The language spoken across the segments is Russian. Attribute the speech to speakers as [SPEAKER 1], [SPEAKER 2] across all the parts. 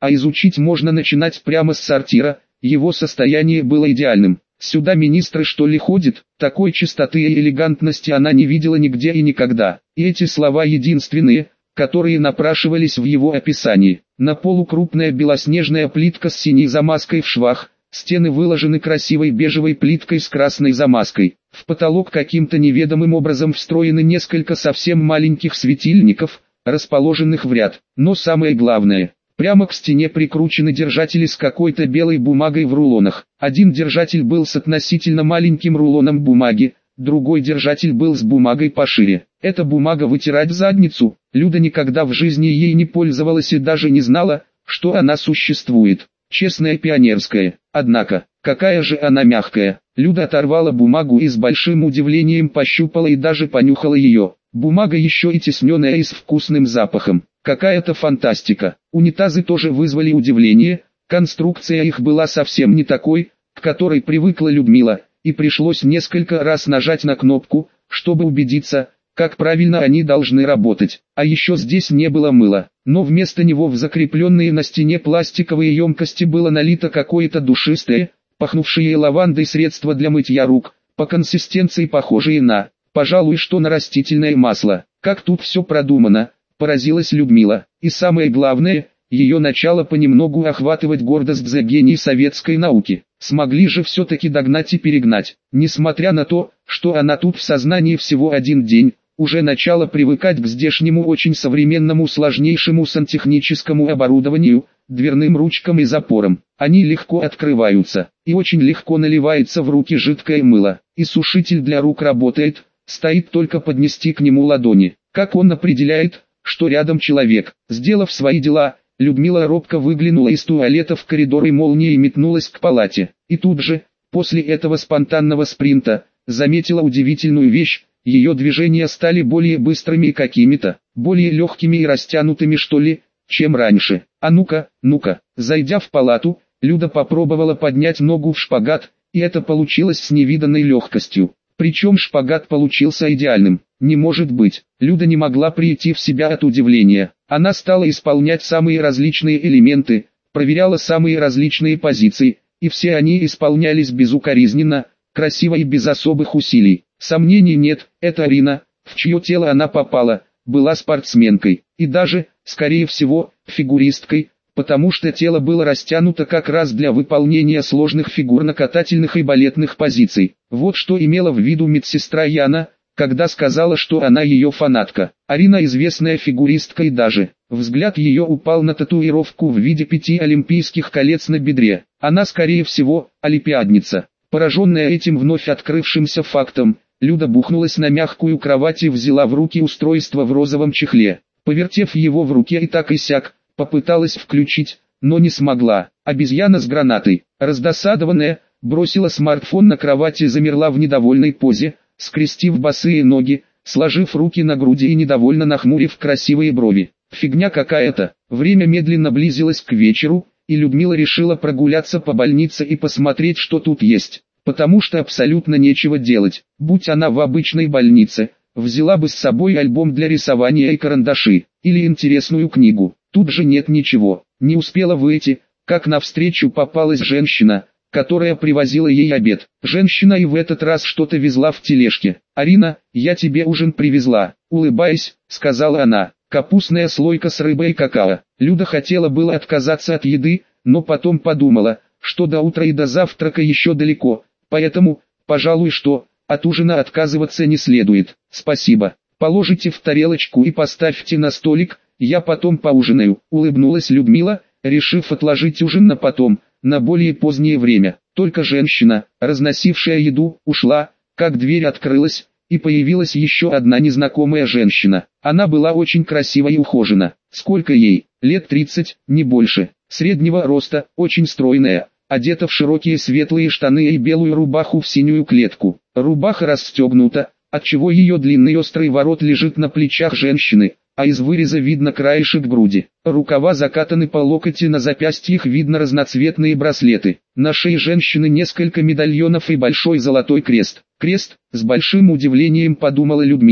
[SPEAKER 1] а изучить можно начинать прямо с сортира, его состояние было идеальным. Сюда министры что ли ходят? Такой чистоты и элегантности она не видела нигде и никогда. И эти слова единственные, которые напрашивались в его описании. На полу крупная белоснежная плитка с синей замазкой в швах, стены выложены красивой бежевой плиткой с красной замазкой. В потолок каким-то неведомым образом встроены несколько совсем маленьких светильников, расположенных в ряд. Но самое главное, прямо к стене прикручены держатели с какой-то белой бумагой в рулонах. Один держатель был с относительно маленьким рулоном бумаги, другой держатель был с бумагой пошире. Эта бумага вытирать задницу. Люда никогда в жизни ей не пользовалась и даже не знала, что она существует. Честная пионерская. Однако, какая же она мягкая. Люда оторвала бумагу и с большим удивлением пощупала и даже понюхала ее. Бумага еще и тесненная и с вкусным запахом. Какая-то фантастика. Унитазы тоже вызвали удивление. Конструкция их была совсем не такой, к которой привыкла Людмила, и пришлось несколько раз нажать на кнопку, чтобы убедиться, как правильно они должны работать. А еще здесь не было мыла, но вместо него в закрепленные на стене пластиковые емкости было налито какое-то душистое, пахнувшее лавандой средство для мытья рук, по консистенции похожее на, пожалуй, что на растительное масло. Как тут все продумано, поразилась Людмила. И самое главное, ее начало понемногу охватывать гордость за гений советской науки. Смогли же все-таки догнать и перегнать. Несмотря на то, что она тут в сознании всего один день, уже начала привыкать к здешнему очень современному сложнейшему сантехническому оборудованию, дверным ручкам и запорам. Они легко открываются, и очень легко наливается в руки жидкое мыло. И сушитель для рук работает, стоит только поднести к нему ладони. Как он определяет, что рядом человек? Сделав свои дела, Людмила робко выглянула из туалета в коридор и молнией метнулась к палате. И тут же, после этого спонтанного спринта, заметила удивительную вещь. Ее движения стали более быстрыми и какими-то, более легкими и растянутыми что ли, чем раньше. А ну-ка, зайдя в палату, Люда попробовала поднять ногу в шпагат, и это получилось с невиданной легкостью. Причем шпагат получился идеальным. Не может быть. Люда не могла прийти в себя от удивления. Она стала исполнять самые различные элементы, проверяла самые различные позиции, и все они исполнялись безукоризненно, красиво и без особых усилий. Сомнений нет, эта Арина, в чье тело она попала, была спортсменкой, и даже, скорее всего, фигуристкой, потому что тело было растянуто как раз для выполнения сложных фигурно-катательных и балетных позиций. Вот что имела в виду медсестра Яна, когда сказала, что она ее фанатка. Арина известная фигуристка, и даже взгляд ее упал на татуировку в виде 5 олимпийских колец на бедре. Она, скорее всего, олимпиадница. Пораженная этим вновь открывшимся фактом, Люда бухнулась на мягкую кровать и взяла в руки устройство в розовом чехле. Повертев его в руке и так и сяк, попыталась включить, но не смогла. Обезьяна с гранатой, раздосадованная, бросила смартфон на кровать и замерла в недовольной позе, скрестив босые ноги, сложив руки на груди и недовольно нахмурив красивые брови. Фигня какая-то. Время медленно близилось к вечеру, и Людмила решила прогуляться по больнице и посмотреть, что тут есть. Потому что абсолютно нечего делать. Будь она в обычной больнице, взяла бы с собой альбом для рисования и карандаши, или интересную книгу. Тут же нет ничего. Не успела выйти, как навстречу попалась женщина, которая привозила ей обед. Женщина и в этот раз что-то везла в тележке. «Арина, я тебе ужин привезла», — улыбаясь, сказала она. Капустная слойка с рыбой и какао. Люда хотела было отказаться от еды, но потом подумала, что до утра и до завтрака еще далеко. Поэтому, пожалуй, что от ужина отказываться не следует. Спасибо. Положите в тарелочку и поставьте на столик, я потом поужинаю. Улыбнулась Людмила, решив отложить ужин на потом, на более позднее время. Только женщина, разносившая еду, ушла, как дверь открылась, и появилась еще одна незнакомая женщина. Она была очень красива и ухожена. Сколько ей? Лет 30, не больше. Среднего роста, очень стройная. Одета в широкие светлые штаны и белую рубаху в синюю клетку. Рубаха расстегнута, отчего ее длинный острый ворот лежит на плечах женщины, а из выреза видно краешек груди. Рукава закатаны по локоть и на запястьях видно разноцветные браслеты. На шее женщины несколько медальонов и большой золотой крест. Крест, с большим удивлением подумала Людмила.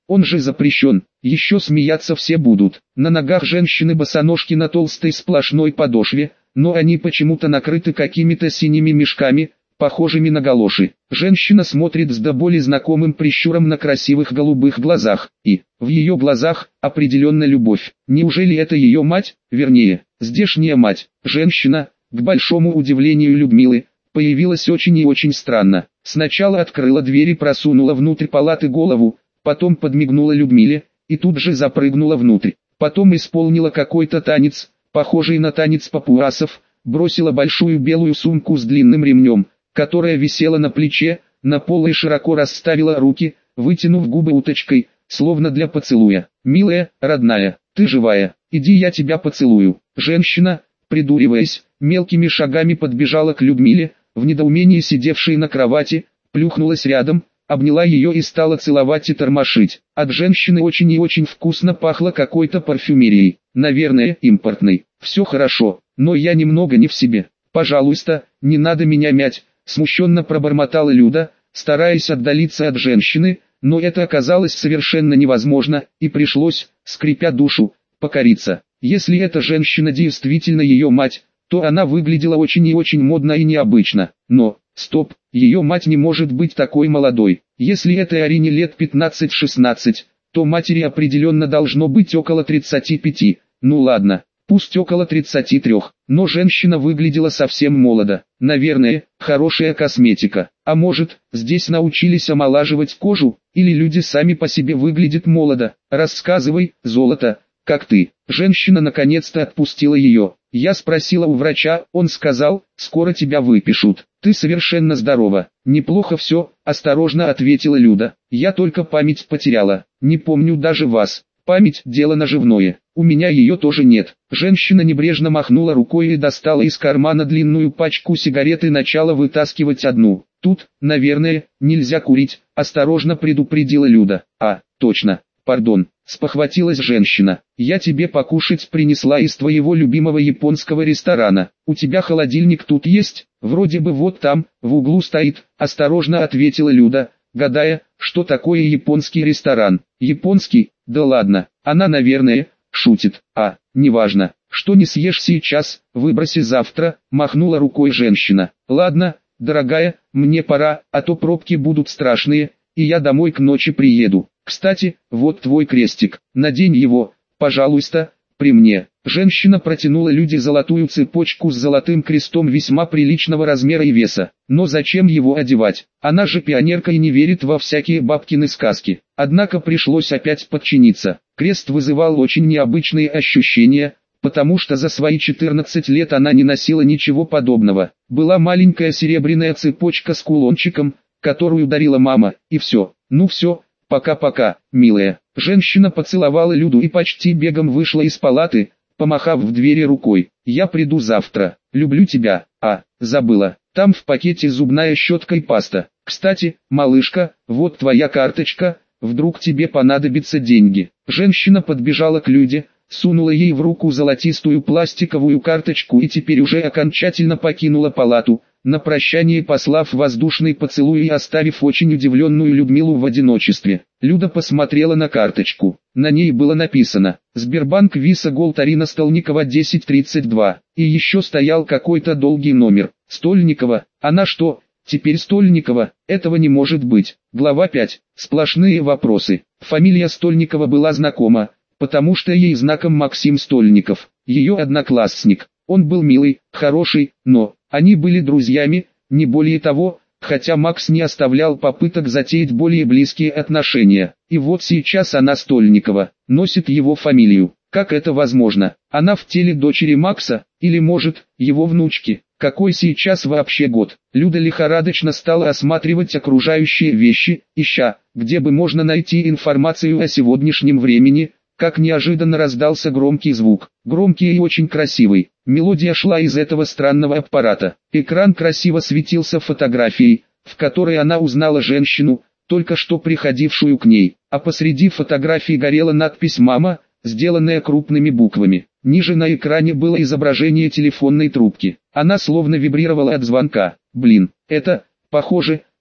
[SPEAKER 1] Он же запрещен, еще смеяться все будут. На ногах женщины босоножки на толстой сплошной подошве, но они почему-то накрыты какими-то синими мешками, похожими на галоши. Женщина смотрит с до боли знакомым прищуром на красивых голубых глазах, и, в ее глазах, определенно любовь. Неужели это ее мать, вернее, здешняя мать? Женщина, к большому удивлению Людмилы, появилась очень и очень странно. Сначала открыла дверь и просунула внутрь палаты голову, потом подмигнула Людмиле, и тут же запрыгнула внутрь. Потом исполнила какой-то танец, похожий на танец папуасов, бросила большую белую сумку с длинным ремнем, которая висела на плече, на пол и широко расставила руки, вытянув губы уточкой, словно для поцелуя. «Милая, родная, ты живая, иди я тебя поцелую». Женщина, придуриваясь, мелкими шагами подбежала к Людмиле, в недоумении сидевшей на кровати, плюхнулась рядом, обняла ее и стала целовать и тормошить. От женщины очень и очень вкусно пахло какой-то парфюмерией, наверное, импортной. «Все хорошо, но я немного не в себе. Пожалуйста, не надо меня мять», смущенно пробормотала Люда, стараясь отдалиться от женщины, но это оказалось совершенно невозможно, и пришлось, скрипя душу, покориться. Если эта женщина действительно ее мать, то она выглядела очень и очень модно и необычно. Но, стоп, ее мать не может быть такой молодой. Если этой Арине лет 15-16, то матери определенно должно быть около 35, ну ладно, пусть около 33, но женщина выглядела совсем молодо. Наверное, хорошая косметика. А может, здесь научились омолаживать кожу, или люди сами по себе выглядят молодо. Рассказывай, золото, как ты? Женщина наконец-то отпустила ее. Я спросила у врача, он сказал, скоро тебя выпишут. Ты совершенно здорова. Неплохо все, осторожно ответила Люда. Я только память потеряла, не помню даже вас. Память – дело наживное, у меня ее тоже нет. Женщина небрежно махнула рукой и достала из кармана длинную пачку сигарет и начала вытаскивать одну. Тут, наверное, нельзя курить, осторожно предупредила Люда. А, точно, пардон, спохватилась женщина. Я тебе покушать принесла из твоего любимого японского ресторана. У тебя холодильник тут есть? Вроде бы вот там, в углу стоит, осторожно ответила Люда, гадая, что такое японский ресторан. Японский? Да ладно, она, наверное, шутит. А, неважно, что не съешь сейчас, выброси завтра, махнула рукой женщина. Ладно, дорогая, мне пора, а то пробки будут страшные, и я домой к ночи приеду. Кстати, вот твой крестик, надень его, пожалуйста, при мне. Женщина протянула Люде золотую цепочку с золотым крестом весьма приличного размера и веса. Но зачем его одевать? Она же пионерка и не верит во всякие бабкины сказки. Однако пришлось опять подчиниться. Крест вызывал очень необычные ощущения, потому что за свои 14 лет она не носила ничего подобного. Была маленькая серебряная цепочка с кулончиком, которую дарила мама, и все. Ну все, пока-пока, милая. Женщина поцеловала Люду и почти бегом вышла из палаты, помахав в двери рукой. «Я приду завтра. Люблю тебя». А, забыла. Там в пакете зубная щетка и паста. Кстати, малышка, вот твоя карточка, вдруг тебе понадобятся деньги. Женщина подбежала к Люде, сунула ей в руку золотистую пластиковую карточку и теперь уже окончательно покинула палату, на прощание послав воздушный поцелуй и оставив очень удивленную Людмилу в одиночестве. Люда посмотрела на карточку. На ней было написано «Сбербанк Виса Голд Арина Стольникова 1032». И еще стоял какой-то долгий номер. Стольникова, она что, теперь Стольникова? Этого не может быть. Глава 5. Сплошные вопросы. Фамилия Стольникова была знакома, потому что ей знаком Максим Стольников, ее одноклассник. Он был милый, хороший, но они были друзьями, не более того, хотя Макс не оставлял попыток затеять более близкие отношения. И вот сейчас она Стольникова, носит его фамилию. Как это возможно? Она в теле дочери Макса, или может, его внучки? Какой сейчас вообще год? Люда лихорадочно стала осматривать окружающие вещи, ища, где бы можно найти информацию о сегодняшнем времени. Как неожиданно раздался громкий звук, громкий и очень красивый. Мелодия шла из этого странного аппарата. Экран красиво светился фотографией, в которой она узнала женщину, только что приходившую к ней. А посреди фотографии горела надпись «Мама», сделанная крупными буквами. Ниже на экране было изображение телефонной трубки. Она словно вибрировала от звонка. Блин, это, похоже,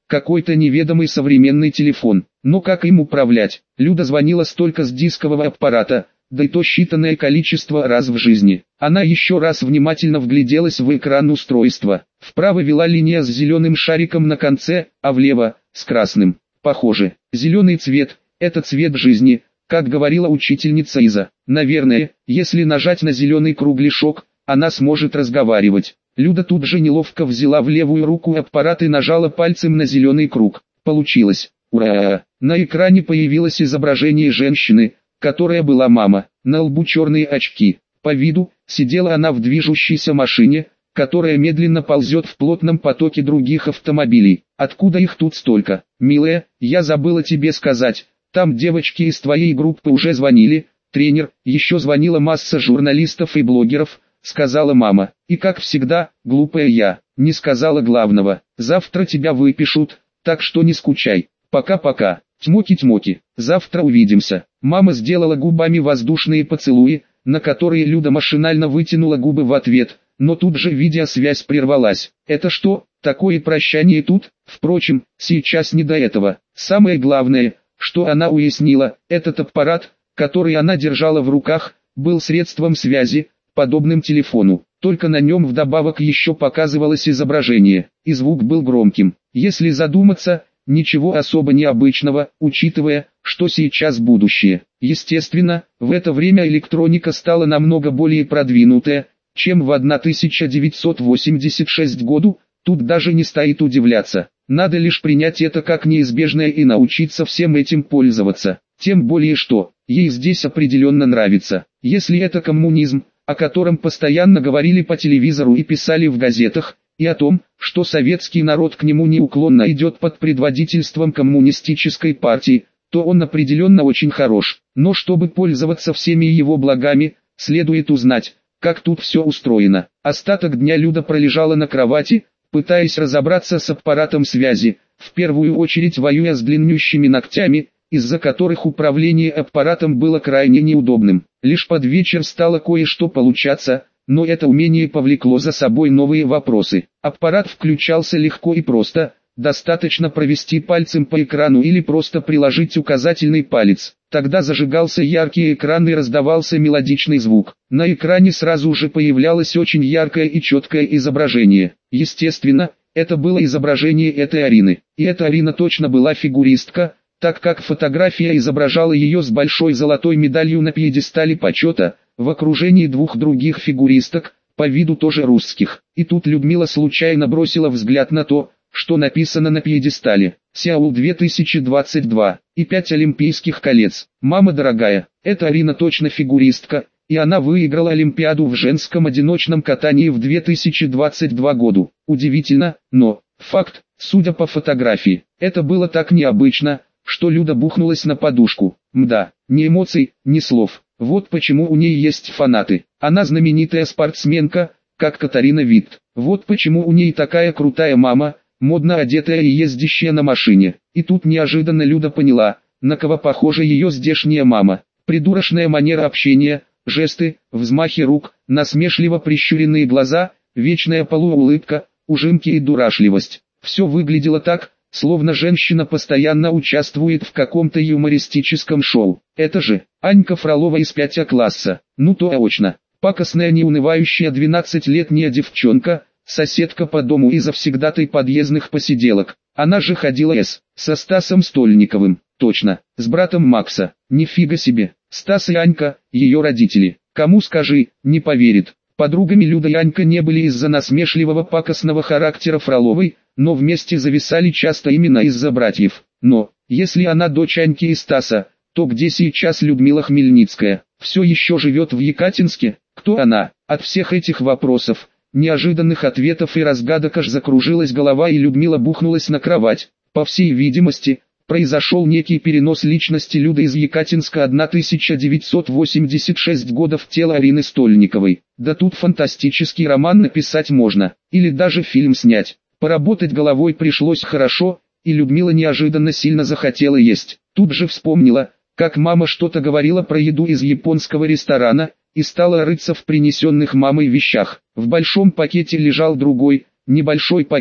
[SPEAKER 1] какой-то неведомый современный телефон. Но как им управлять? Люда звонила столько с дискового аппарата, да и то считанное количество раз в жизни. Она еще раз внимательно вгляделась в экран устройства. Вправо вела линия с зеленым шариком на конце, а влево – с красным. Похоже, зеленый цвет – это цвет жизни, как говорила учительница Иза. Наверное, если нажать на зеленый кругляшок, она сможет разговаривать. Люда тут же неловко взяла в левую руку аппарат и нажала пальцем на зеленый круг. Получилось. Ура! На экране появилось изображение женщины, которая была мама. На лбу черные очки. По виду, сидела она в движущейся машине, которая медленно ползет в плотном потоке других автомобилей. Откуда их тут столько? Милая, я забыла тебе сказать, там девочки из твоей группы уже звонили, тренер, еще звонила масса журналистов и блогеров, сказала мама. И как всегда, глупая я, не сказала главного. Завтра тебя выпишут, так что не скучай. Пока-пока. Тьмоки-тьмоки. Завтра увидимся. Мама сделала губами воздушные поцелуи, на которые Люда машинально вытянула губы в ответ, но тут же видеосвязь прервалась. Это что, такое прощание тут? Впрочем, сейчас не до этого. Самое главное, что она уяснила, этот аппарат, который она держала в руках, был средством связи, подобным телефону. Только на нем вдобавок еще показывалось изображение, и звук был громким. Если задуматься, ничего особо необычного, учитывая, что сейчас будущее. Естественно, в это время электроника стала намного более продвинутая, чем в 1986 году, тут даже не стоит удивляться. Надо лишь принять это как неизбежное и научиться всем этим пользоваться. Тем более что, ей здесь определенно нравится. Если это коммунизм, о котором постоянно говорили по телевизору и писали в газетах, и о том, что советский народ к нему неуклонно идет под предводительством коммунистической партии, то он определенно очень хорош. Но чтобы пользоваться всеми его благами, следует узнать, как тут все устроено. Остаток дня Люда пролежала на кровати, пытаясь разобраться с аппаратом связи, в первую очередь воюя с длиннющими ногтями, из-за которых управление аппаратом было крайне неудобным. Лишь под вечер стало кое-что получаться, но это умение повлекло за собой новые вопросы. Аппарат включался легко и просто, достаточно провести пальцем по экрану или просто приложить указательный палец. Тогда зажигался яркий экран и раздавался мелодичный звук. На экране сразу же появлялось очень яркое и четкое изображение. Естественно, это было изображение этой Арины. И эта Арина точно была фигуристка, так как фотография изображала ее с большой золотой медалью на пьедестале почета, в окружении двух других фигуристок, по виду тоже русских. И тут Людмила случайно бросила взгляд на то, что написано на пьедестале. Сеул 2022 и 5 олимпийских колец. Мама дорогая, эта Арина точно фигуристка, и она выиграла Олимпиаду в женском одиночном катании в 2022 году. Удивительно, но факт, судя по фотографии, это было так необычно, что Люда бухнулась на подушку. Мда, ни эмоций, ни слов. Вот почему у ней есть фанаты. Она знаменитая спортсменка, как Катарина Витт. Вот почему у ней такая крутая мама, модно одетая и ездящая на машине. И тут неожиданно Люда поняла, на кого похожа ее здешняя мама. Придурочная манера общения, жесты, взмахи рук, насмешливо прищуренные глаза, вечная полуулыбка, ужимки и дурашливость. Все выглядело так, словно женщина постоянно участвует в каком-то юмористическом шоу. Это же Анька Фролова из 5 класса. Ну точно. Пакостная неунывающая 12-летняя девчонка, соседка по дому и завсегдатай подъездных посиделок. Она же ходила со Стасом Стольниковым. Точно, с братом Макса. Нифига себе. Стас и Анька, ее родители. Кому скажи, не поверит. Подругами Люда и Анька не были из-за насмешливого пакостного характера Фроловой, но вместе зависали часто именно из-за братьев. Но, если она дочь Аньки и Стаса, то где сейчас Людмила Хмельницкая? Все еще живет в Екатинске? Кто она? От всех этих вопросов, неожиданных ответов и разгадок аж закружилась голова, и Людмила бухнулась на кровать. По всей видимости, произошел некий перенос личности Люды из Екатинска 1986 года в тело Арины Стольниковой. Да тут фантастический роман написать можно, или даже фильм снять. Поработать головой пришлось хорошо, и Людмила неожиданно сильно захотела есть. Тут же вспомнила, как мама что-то говорила про еду из японского ресторана, и стала рыться в принесенных мамой вещах. В большом пакете лежал другой, небольшой пакет,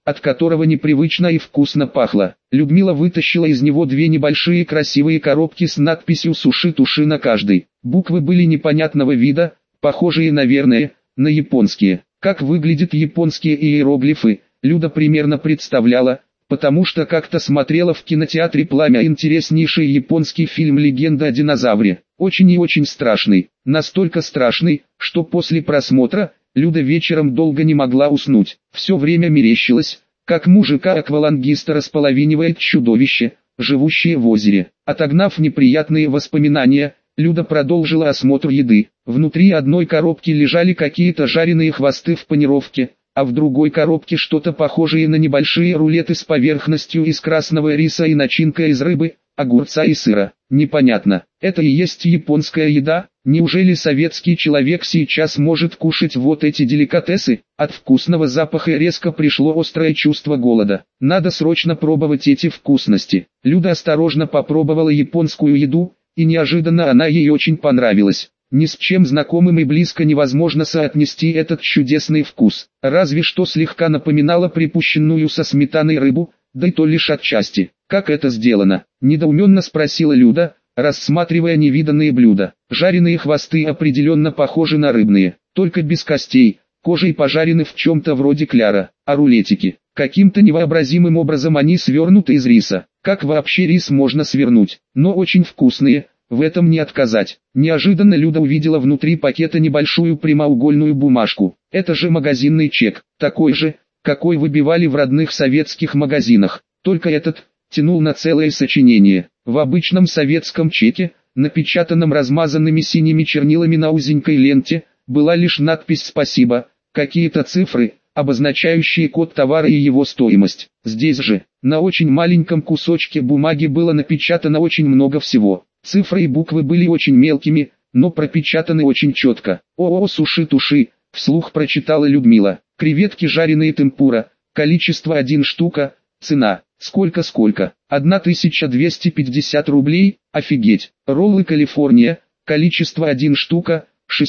[SPEAKER 1] от которого непривычно и вкусно пахло. Людмила вытащила из него две небольшие красивые коробки с надписью «Суши-туши» на каждой. Буквы были непонятного вида, похожие, наверное, на японские. Как выглядят японские иероглифы, Люда примерно представляла, потому что как-то смотрела в кинотеатре «Пламя» интереснейший японский фильм «Легенда о динозавре». Очень и очень страшный. Настолько страшный, что после просмотра Люда вечером долго не могла уснуть. Все время мерещилось, как мужика-аквалангиста располовинивает чудовище, живущее в озере. Отогнав неприятные воспоминания, Люда продолжила осмотр еды. Внутри одной коробки лежали какие-то жареные хвосты в панировке, а в другой коробке что-то похожее на небольшие рулеты с поверхностью из красного риса и начинкой из рыбы, огурца и сыра. Непонятно, это и есть японская еда? Неужели советский человек сейчас может кушать вот эти деликатесы? От вкусного запаха резко пришло острое чувство голода. Надо срочно пробовать эти вкусности. Люда осторожно попробовала японскую еду, и неожиданно она ей очень понравилась. Ни с чем знакомым и близко невозможно соотнести этот чудесный вкус. Разве что слегка напоминала припущенную со сметаной рыбу, да и то лишь отчасти. Как это сделано? Недоуменно спросила Люда, рассматривая невиданные блюда. Жареные хвосты определенно похожи на рыбные, только без костей, кожей пожарены в чем-то вроде кляра. А рулетики? Каким-то невообразимым образом они свернуты из риса. Как вообще рис можно свернуть? Но очень вкусные. В этом не отказать. Неожиданно Люда увидела внутри пакета небольшую прямоугольную бумажку. Это же магазинный чек, такой же, какой выбивали в родных советских магазинах. Только этот тянул на целое сочинение. В обычном советском чеке, напечатанном размазанными синими чернилами на узенькой ленте, была лишь надпись «Спасибо», какие-то цифры, обозначающие код товара и его стоимость. Здесь же, на очень маленьком кусочке бумаги было напечатано очень много всего. Цифры и буквы были очень мелкими, но пропечатаны очень четко. «ООО «Суши-туши», — вслух прочитала Людмила. «Креветки жареные темпура, количество 1 штука, цена, сколько? 1250 рублей, офигеть. Роллы Калифорния, количество 1 штука,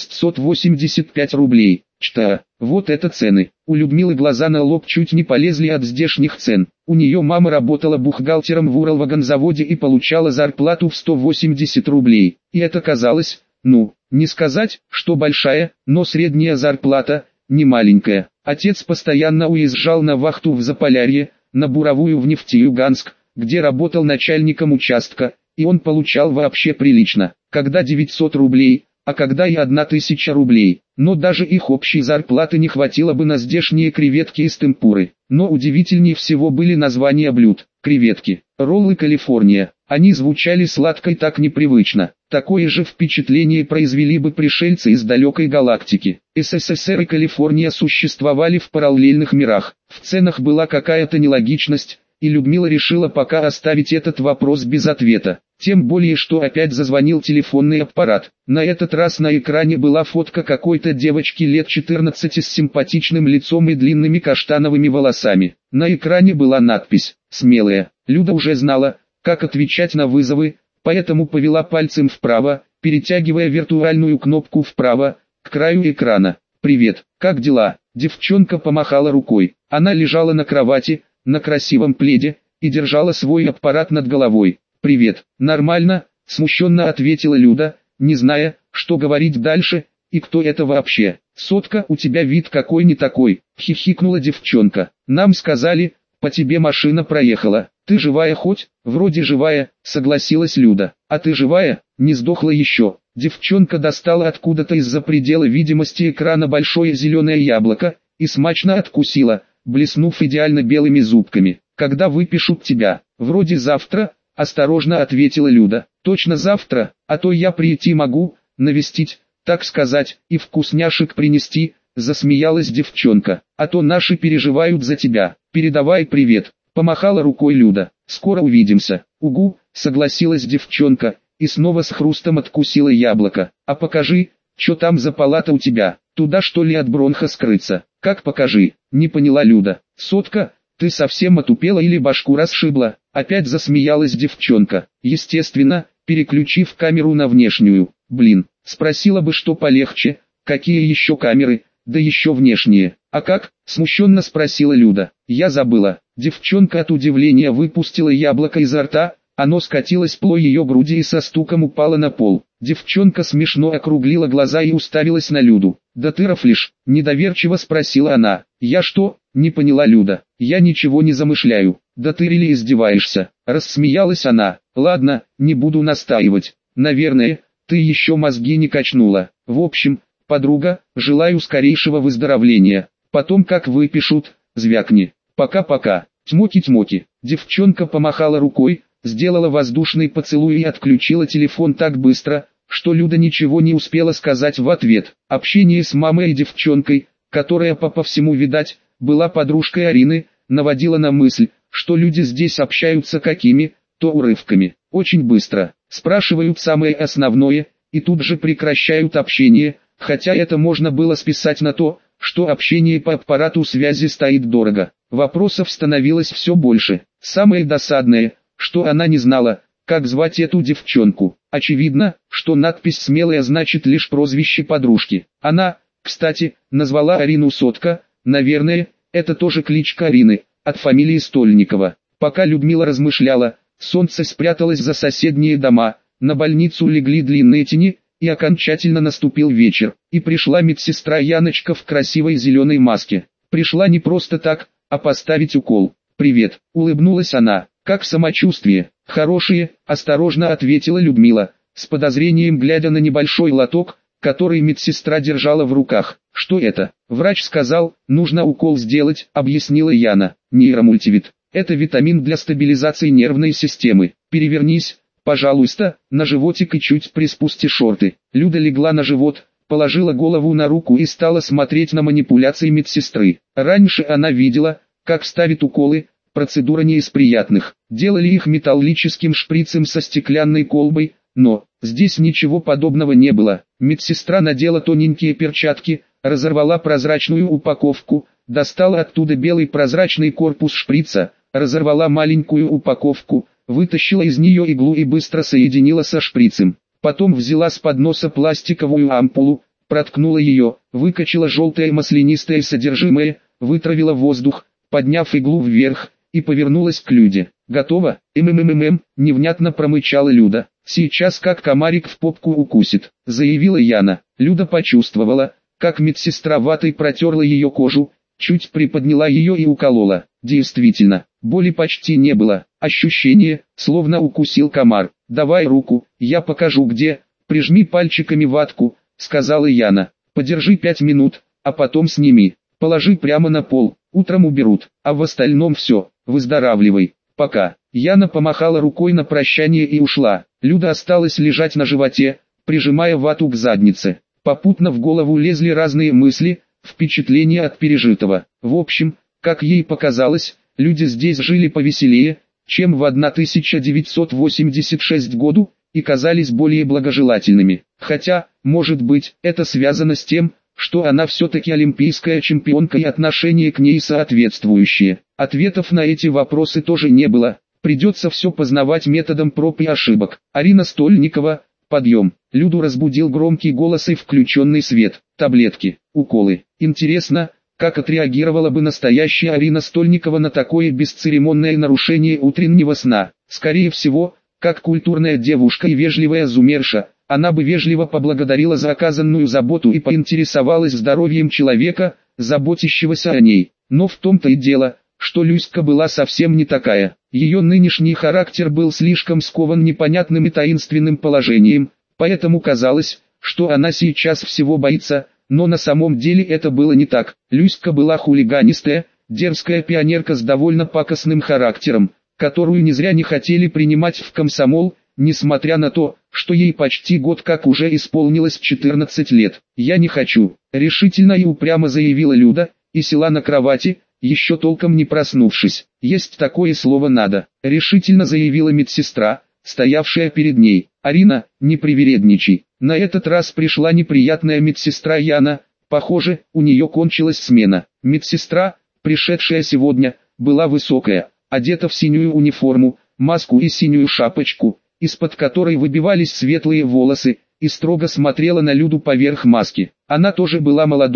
[SPEAKER 1] 685 рублей. Чта, вот это цены». У Людмилы глаза на лоб чуть не полезли от здешних цен. У нее мама работала бухгалтером в Уралвагонзаводе и получала зарплату в 180 рублей. И это казалось, не сказать, что большая, но средняя зарплата, не маленькая. Отец постоянно уезжал на вахту в Заполярье, на буровую в Нефтеюганск, где работал начальником участка, и он получал вообще прилично. Когда 900 рублей, а когда и 1000 рублей. Но даже их общей зарплаты не хватило бы на здешние креветки из темпуры. Но удивительнее всего были названия блюд. Креветки, роллы Калифорния. Они звучали сладко и так непривычно. Такое же впечатление произвели бы пришельцы из далекой галактики. СССР и Калифорния существовали в параллельных мирах. В ценах была какая-то нелогичность, и Людмила решила пока оставить этот вопрос без ответа. Тем более, что опять зазвонил телефонный аппарат. На этот раз на экране была фотка какой-то девочки лет 14 с симпатичным лицом и длинными каштановыми волосами. На экране была надпись «Смелая». Люда уже знала, как отвечать на вызовы, поэтому повела пальцем вправо, перетягивая виртуальную кнопку вправо, к краю экрана. «Привет, как дела?» Девчонка помахала рукой. Она лежала на кровати, на красивом пледе, и держала свой аппарат над головой. «Привет, нормально», — смущенно ответила Люда, не зная, что говорить дальше, и кто это вообще. «Сотка, у тебя вид какой не такой», — хихикнула девчонка. «Нам сказали, по тебе машина проехала. Ты живая хоть?» «Вроде живая», — согласилась Люда. «А ты живая? Не сдохла еще?» Девчонка достала откуда-то из-за предела видимости экрана большое зеленое яблоко, и смачно откусила, блеснув идеально белыми зубками. «Когда выпишут тебя?» «Вроде завтра», — осторожно ответила Люда. «Точно завтра, а то я прийти могу, навестить, так сказать, и вкусняшек принести», — засмеялась девчонка. «А то наши переживают за тебя. Передавай привет», — помахала рукой Люда. «Скоро увидимся». «Угу», — согласилась девчонка, и снова с хрустом откусила яблоко. «А покажи, что там за палата у тебя, туда что ли от бронха скрыться?» «Как покажи?» — не поняла Люда. «Сотка, ты совсем отупела или башку расшибла?» Опять засмеялась девчонка, естественно, переключив камеру на внешнюю. «Блин, спросила бы что полегче, какие еще камеры?» да еще внешние. А как? Смущенно спросила Люда. Я забыла. Девчонка от удивления выпустила яблоко изо рта, оно скатилось по ее груди и со стуком упало на пол. Девчонка смешно округлила глаза и уставилась на Люду. «Да ты рофлишь?» – недоверчиво спросила она. «Я что?» – не поняла Люда. «Я ничего не замышляю». «Да ты или издеваешься?» – рассмеялась она. «Ладно, не буду настаивать. Наверное, ты еще мозги не качнула. В общем, подруга, желаю скорейшего выздоровления. Потом как выпишут, звякни. Пока-пока». Тьмоки-тьмоки. Девчонка помахала рукой, сделала воздушный поцелуй и отключила телефон так быстро, что Люда ничего не успела сказать в ответ. Общение с мамой и девчонкой, которая по всему видать, была подружкой Арины, наводило на мысль, что люди здесь общаются какими-то урывками. Очень быстро, спрашивают самое основное, и тут же прекращают общение, хотя это можно было списать на то, что общение по аппарату связи стоит дорого. Вопросов становилось все больше. Самое досадное, что она не знала, как звать эту девчонку. Очевидно, что надпись «Смелая» значит лишь прозвище подружки. Она, кстати, назвала Арину Сотка, наверное, это тоже кличка Арины, от фамилии Стольникова. Пока Людмила размышляла, солнце спряталось за соседние дома, на больницу легли длинные тени, и окончательно наступил вечер. И пришла медсестра Яночка в красивой зеленой маске. Пришла не просто так, а поставить укол. «Привет», — улыбнулась она. «Как самочувствие?» «Хорошее», — осторожно ответила Людмила, с подозрением глядя на небольшой лоток, который медсестра держала в руках. «Что это?» «Врач сказал, нужно укол сделать», — объяснила Яна. «Нейромультивит. Это витамин для стабилизации нервной системы. Перевернись, пожалуйста, на животик и чуть приспусти шорты». Люда легла на живот, положила голову на руку и стала смотреть на манипуляции медсестры. Раньше она видела, как ставит уколы. Процедура не из приятных. Делали их металлическим шприцем со стеклянной колбой, но здесь ничего подобного не было. Медсестра надела тоненькие перчатки, разорвала прозрачную упаковку, достала оттуда белый прозрачный корпус шприца, разорвала маленькую упаковку, вытащила из нее иглу и быстро соединила со шприцем. Потом взяла с подноса пластиковую ампулу, проткнула ее, выкачала желтое маслянистое содержимое, вытравила воздух, подняв иглу вверх, и повернулась к Люде. «Готово?» невнятно промычала Люда. «Сейчас как комарик в попку укусит», заявила Яна. Люда почувствовала, как медсестра ватой протерла ее кожу, чуть приподняла ее и уколола. Действительно, боли почти не было, ощущение, словно укусил комар. «Давай руку, я покажу где, прижми пальчиками ватку», сказала Яна. «Подержи 5 минут, а потом сними, положи прямо на пол, утром уберут, а в остальном все, выздоравливай, пока». Яна помахала рукой на прощание и ушла. Люда осталась лежать на животе, прижимая вату к заднице. Попутно в голову лезли разные мысли, впечатления от пережитого. В общем, как ей показалось, люди здесь жили повеселее, чем в 1986 году, и казались более благожелательными. Хотя, может быть, это связано с тем, что она все-таки олимпийская чемпионка и отношение к ней соответствующее. Ответов на эти вопросы тоже не было, придется все познавать методом проб и ошибок. Арина Стольникова, подъем. Люду разбудил громкий голос и включенный свет. Таблетки, уколы. Интересно, как отреагировала бы настоящая Арина Стольникова на такое бесцеремонное нарушение утреннего сна? Скорее всего, как культурная девушка и вежливая зумерша, она бы вежливо поблагодарила за оказанную заботу и поинтересовалась здоровьем человека, заботящегося о ней. Но в том-то и дело, что Люська была совсем не такая. Ее нынешний характер был слишком скован непонятным и таинственным положением, поэтому казалось, что она сейчас всего боится, но на самом деле это было не так. Люська была хулиганистая, дерзкая пионерка с довольно пакостным характером, которую не зря не хотели принимать в комсомол, несмотря на то, что ей почти год как уже исполнилось 14 лет. «Я не хочу», — решительно и упрямо заявила Люда, и села на кровати, еще толком не проснувшись. «Есть такое слово «надо», — решительно заявила медсестра, стоявшая перед ней. «Арина, не привередничай». На этот раз пришла неприятная медсестра Яна, похоже, у нее кончилась смена. Медсестра, пришедшая сегодня, была высокая, одета в синюю униформу, маску и синюю шапочку, из-под которой выбивались светлые волосы, и строго смотрела на Люду поверх маски. Она тоже была молодой,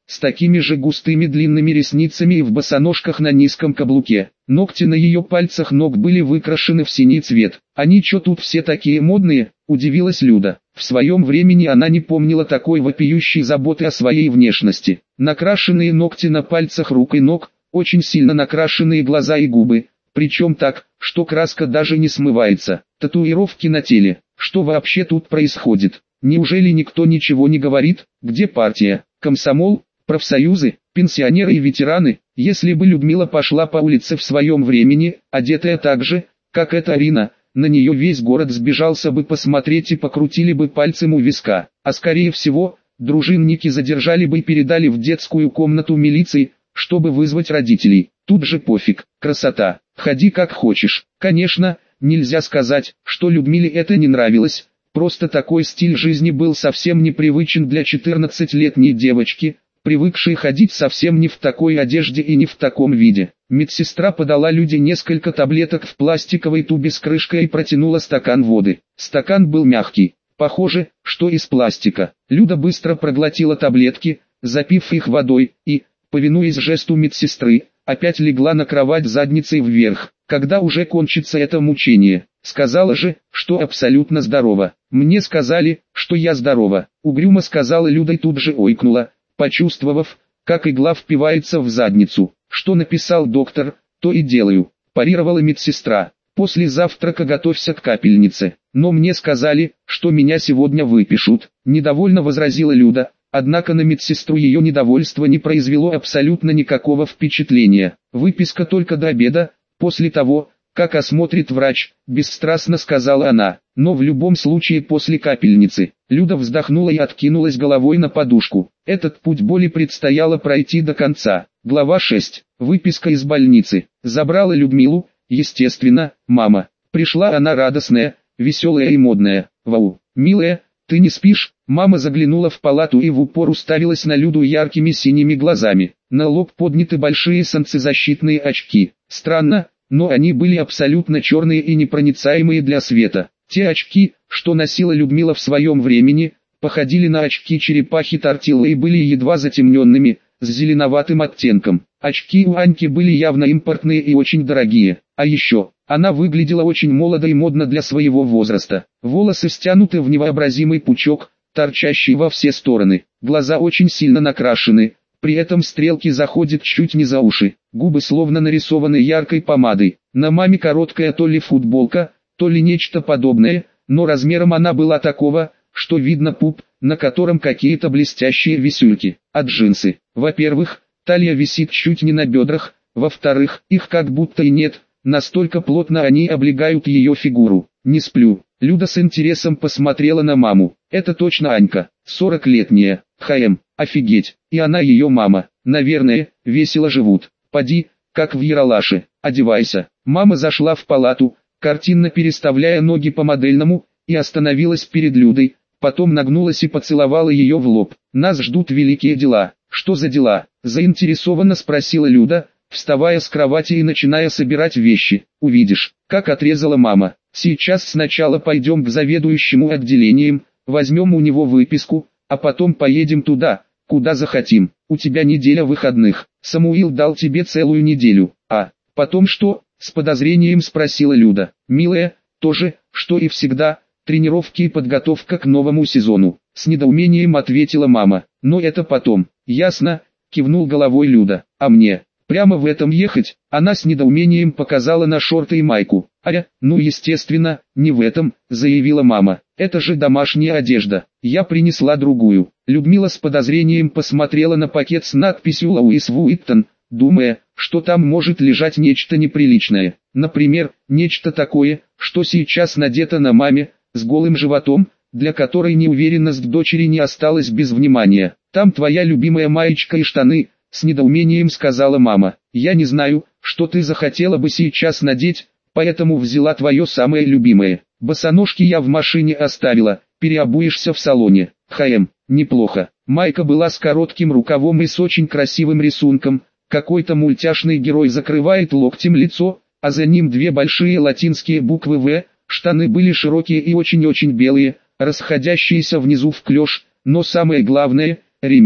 [SPEAKER 1] с такими же густыми длинными ресницами и в босоножках на низком каблуке. Ногти на ее пальцах ног были выкрашены в синий цвет. «Они чё тут все такие модные?» – удивилась Люда. В своем времени она не помнила такой вопиющей заботы о своей внешности. Накрашенные ногти на пальцах рук и ног, очень сильно накрашенные глаза и губы, причем так, что краска даже не смывается. Татуировки на теле. Что вообще тут происходит? Неужели никто ничего не говорит? Где партия, комсомол, профсоюзы, пенсионеры и ветераны? Если бы Людмила пошла по улице в своем времени, одетая так же, как эта Арина, на нее весь город сбежался бы посмотреть и покрутили бы пальцем у виска. А скорее всего, дружинники задержали бы и передали в детскую комнату милиции, чтобы вызвать родителей. Тут же пофиг, красота, ходи как хочешь. Конечно, нельзя сказать, что Людмиле это не нравилось, просто такой стиль жизни был совсем непривычен для 14-летней девочки, привыкшей ходить совсем не в такой одежде и не в таком виде. Медсестра подала Люде несколько таблеток в пластиковой тубе с крышкой и протянула стакан воды. Стакан был мягкий, похоже, что из пластика. Люда быстро проглотила таблетки, запив их водой, и, повинуясь жесту медсестры, опять легла на кровать задницей вверх. «Когда уже кончится это мучение? Сказала же, что абсолютно здорова». «Мне сказали, что я здорова», — угрюмо сказала Люда и тут же ойкнула, почувствовав, как игла впивается в задницу. «Что написал доктор, то и делаю», — парировала медсестра. «После завтрака готовься к капельнице». «Но мне сказали, что меня сегодня выпишут», — недовольно возразила Люда. Однако на медсестру ее недовольство не произвело абсолютно никакого впечатления. «Выписка только до обеда, после того, как осмотрит врач», — бесстрастно сказала она. «Но в любом случае после капельницы». Люда вздохнула и откинулась головой на подушку. Этот путь боли предстояло пройти до конца. Глава 6. Выписка из больницы. Забрала Людмилу, естественно, мама. Пришла она радостная, веселая и модная. «Вау, милая, ты не спишь?» Мама заглянула в палату и в упор уставилась на Люду яркими синими глазами. На лоб подняты большие солнцезащитные очки. Странно, но они были абсолютно черные и непроницаемые для света. Те очки, что носила Людмила в своем времени, походили на очки черепахи Тортилла и были едва затемненными, с зеленоватым оттенком. Очки у Аньки были явно импортные и очень дорогие. А еще, она выглядела очень молодо и модно для своего возраста. Волосы стянуты в невообразимый пучок, торчащий во все стороны. Глаза очень сильно накрашены, при этом стрелки заходят чуть не за уши. Губы словно нарисованы яркой помадой. На маме короткая то ли футболка, то ли нечто подобное, но размером она была такого, что видно пуп, на котором какие-то блестящие висюльки. А джинсы. Во-первых, талия висит чуть не на бедрах, во-вторых, их как будто и нет, настолько плотно они облегают ее фигуру. «Не сплю». Люда с интересом посмотрела на маму. «Это точно Анька, 40-летняя, офигеть, и она ее мама, наверное, весело живут. Поди, как в Ералаше, одевайся». Мама зашла в палату, картинно переставляя ноги по модельному, и остановилась перед Людой, потом нагнулась и поцеловала ее в лоб. «Нас ждут великие дела». «Что за дела?» – заинтересованно спросила Люда, вставая с кровати и начиная собирать вещи. «Увидишь», – как отрезала мама. «Сейчас сначала пойдем к заведующему отделением, возьмем у него выписку, а потом поедем туда, куда захотим. У тебя неделя выходных. Самуил дал тебе целую неделю. А потом что?» – с подозрением спросила Люда. «Милая, то же, что и всегда, тренировки и подготовка к новому сезону», – с недоумением ответила мама. «Но это потом». «Ясно», – кивнул головой Люда. «А мне? Прямо в этом ехать?» Она с недоумением показала на шорты и майку. «Ну естественно, не в этом», – заявила мама. «Это же домашняя одежда. Я принесла другую». Людмила с подозрением посмотрела на пакет с надписью «Луис Вуиттон», думая, что там может лежать нечто неприличное. Например, нечто такое, что сейчас надето на маме, с голым животом, для которой неуверенность дочери не осталась без внимания. «Там твоя любимая маечка и штаны», — с недоумением сказала мама. «Я не знаю, что ты захотела бы сейчас надеть, поэтому взяла твое самое любимое. Босоножки я в машине оставила, переобуешься в салоне». Неплохо. Майка была с коротким рукавом и с очень красивым рисунком. Какой-то мультяшный герой закрывает локтем лицо, а за ним две большие латинские буквы «В». Штаны были широкие и очень-очень белые, расходящиеся внизу в клеш, но самое главное – ремень.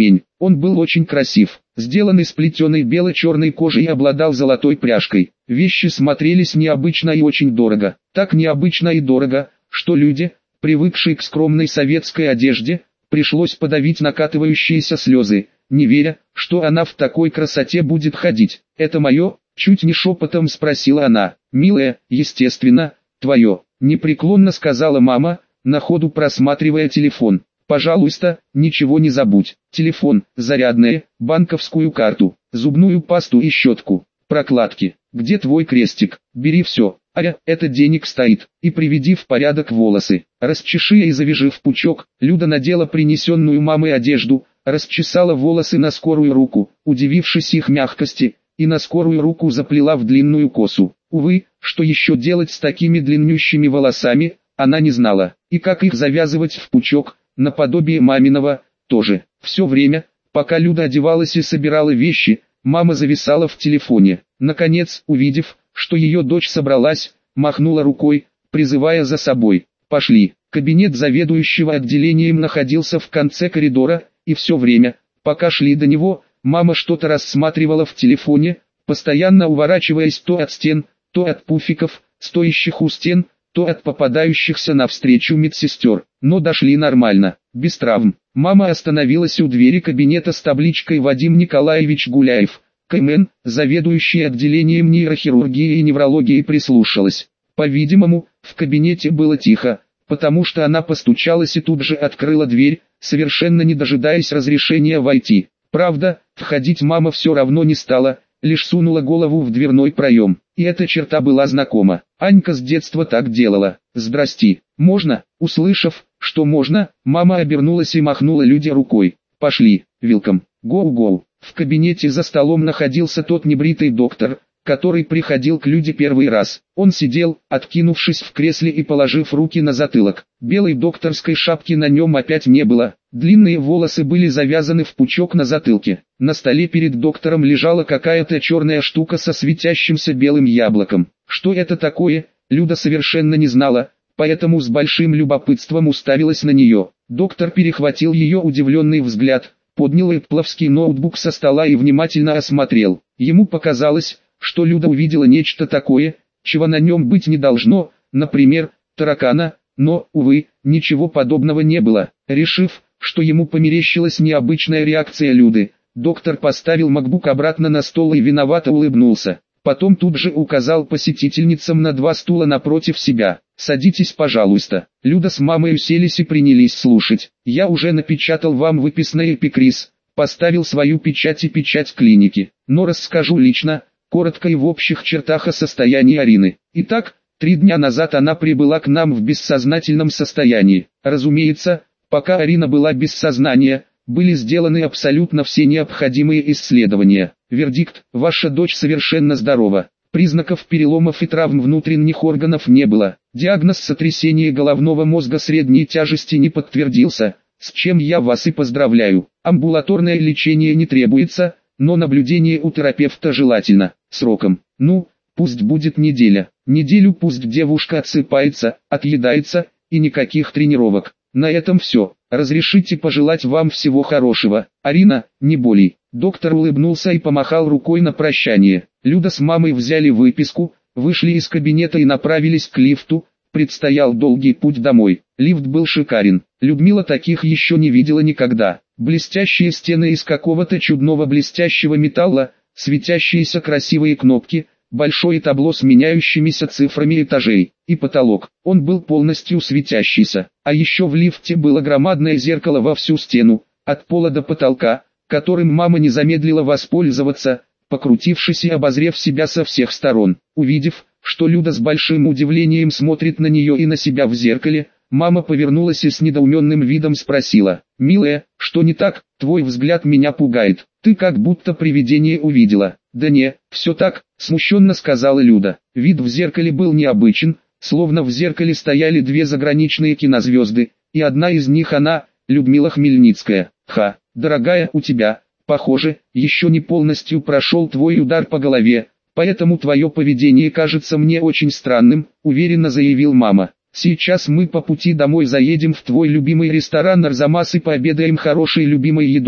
[SPEAKER 1] Он был очень красив, сделан из плетеной бело-черной кожи и обладал золотой пряжкой. Вещи смотрелись необычно и очень дорого. Так необычно и дорого, что люди, привыкшие к скромной советской одежде, пришлось подавить накатывающиеся слезы, не веря, что она в такой красоте будет ходить. «Это мое?» — чуть не шепотом спросила она. «Милая, естественно, твое», — непреклонно сказала мама, на ходу просматривая телефон. «Пожалуйста, ничего не забудь. Телефон, зарядное, банковскую карту, зубную пасту и щетку, прокладки. Где твой крестик? Бери все. Аря, это денег стоит. И приведи в порядок волосы. Расчеши и завяжи в пучок». Люда надела принесенную мамой одежду, расчесала волосы на скорую руку, удивившись их мягкости, и на скорую руку заплела в длинную косу. Увы, что еще делать с такими длиннющими волосами, она не знала. И как их завязывать в пучок, наподобие маминого, тоже. Все время, пока Люда одевалась и собирала вещи, мама зависала в телефоне. Наконец, увидев, что ее дочь собралась, махнула рукой, призывая за собой. «Пошли». Кабинет заведующего отделением находился в конце коридора, и все время, пока шли до него, мама что-то рассматривала в телефоне, постоянно уворачиваясь то от стен, то от пуфиков, стоящих у стен, то от попадающихся навстречу медсестер. Но дошли нормально, без травм. Мама остановилась у двери кабинета с табличкой «Вадим Николаевич Гуляев, КМН», заведующий отделением нейрохирургии и неврологии, прислушалась. По-видимому, в кабинете было тихо, потому что она постучалась и тут же открыла дверь, совершенно не дожидаясь разрешения войти. Правда, входить мама все равно не стала, лишь сунула голову в дверной проем. И эта черта была знакома. Анька с детства так делала. «Здрасти, можно?» Услышав, что можно, мама обернулась и махнула Люде рукой. «Пошли, Вилком, гоу-гоу». В кабинете за столом находился тот небритый доктор, который приходил к Люде первый раз. Он сидел, откинувшись в кресле и положив руки на затылок. Белой докторской шапки на нем опять не было. Длинные волосы были завязаны в пучок на затылке. На столе перед доктором лежала какая-то черная штука со светящимся белым яблоком. Что это такое, Люда совершенно не знала, поэтому с большим любопытством уставилась на нее. Доктор перехватил ее удивленный взгляд, поднял эппловский ноутбук со стола и внимательно осмотрел. Ему показалось, что Люда увидела нечто такое, чего на нем быть не должно, например, таракана, но, увы, ничего подобного не было. Решив, что ему померещилась необычная реакция Люды, доктор поставил MacBook обратно на стол и виновато улыбнулся. Потом тут же указал посетительницам на 2 стула напротив себя. «Садитесь, пожалуйста». Люда с мамой уселись и принялись слушать. «Я уже напечатал вам выписной эпикриз, поставил свою печать и печать клиники, но расскажу лично, коротко и в общих чертах о состоянии Арины. Итак, 3 дня назад она прибыла к нам в бессознательном состоянии. Разумеется, пока Арина была без сознания, были сделаны абсолютно все необходимые исследования. Вердикт: ваша дочь совершенно здорова. Признаков переломов и травм внутренних органов не было. Диагноз сотрясения головного мозга средней тяжести не подтвердился, с чем я вас и поздравляю. Амбулаторное лечение не требуется, но наблюдение у терапевта желательно. Сроком, пусть будет неделя. Неделю пусть девушка отсыпается, отъедается, и никаких тренировок. На этом все. Разрешите пожелать вам всего хорошего. Арина, не болей». Доктор улыбнулся и помахал рукой на прощание. Люда с мамой взяли выписку, вышли из кабинета и направились к лифту. Предстоял долгий путь домой. Лифт был шикарен. Людмила таких еще не видела никогда. Блестящие стены из какого-то чудного блестящего металла, светящиеся красивые кнопки, большое табло с меняющимися цифрами этажей, и потолок. Он был полностью светящийся. А еще в лифте было громадное зеркало во всю стену, от пола до потолка, которым мама не замедлила воспользоваться, покрутившись и обозрев себя со всех сторон. Увидев, что Люда с большим удивлением смотрит на нее и на себя в зеркале, мама повернулась и с недоуменным видом спросила: «Милая, что не так? Твой взгляд меня пугает. Ты как будто привидение увидела». «Да не, все так», — смущенно сказала Люда. Вид в зеркале был необычен, словно в зеркале стояли 2 заграничные кинозвезды, и одна из них она, Людмила Хмельницкая. «Ха, дорогая, у тебя, похоже, еще не полностью прошел твой удар по голове, поэтому твое поведение кажется мне очень странным», — уверенно заявил мама. «Сейчас мы по пути домой заедем в твой любимый ресторан Арзамас и пообедаем хорошей любимой едой,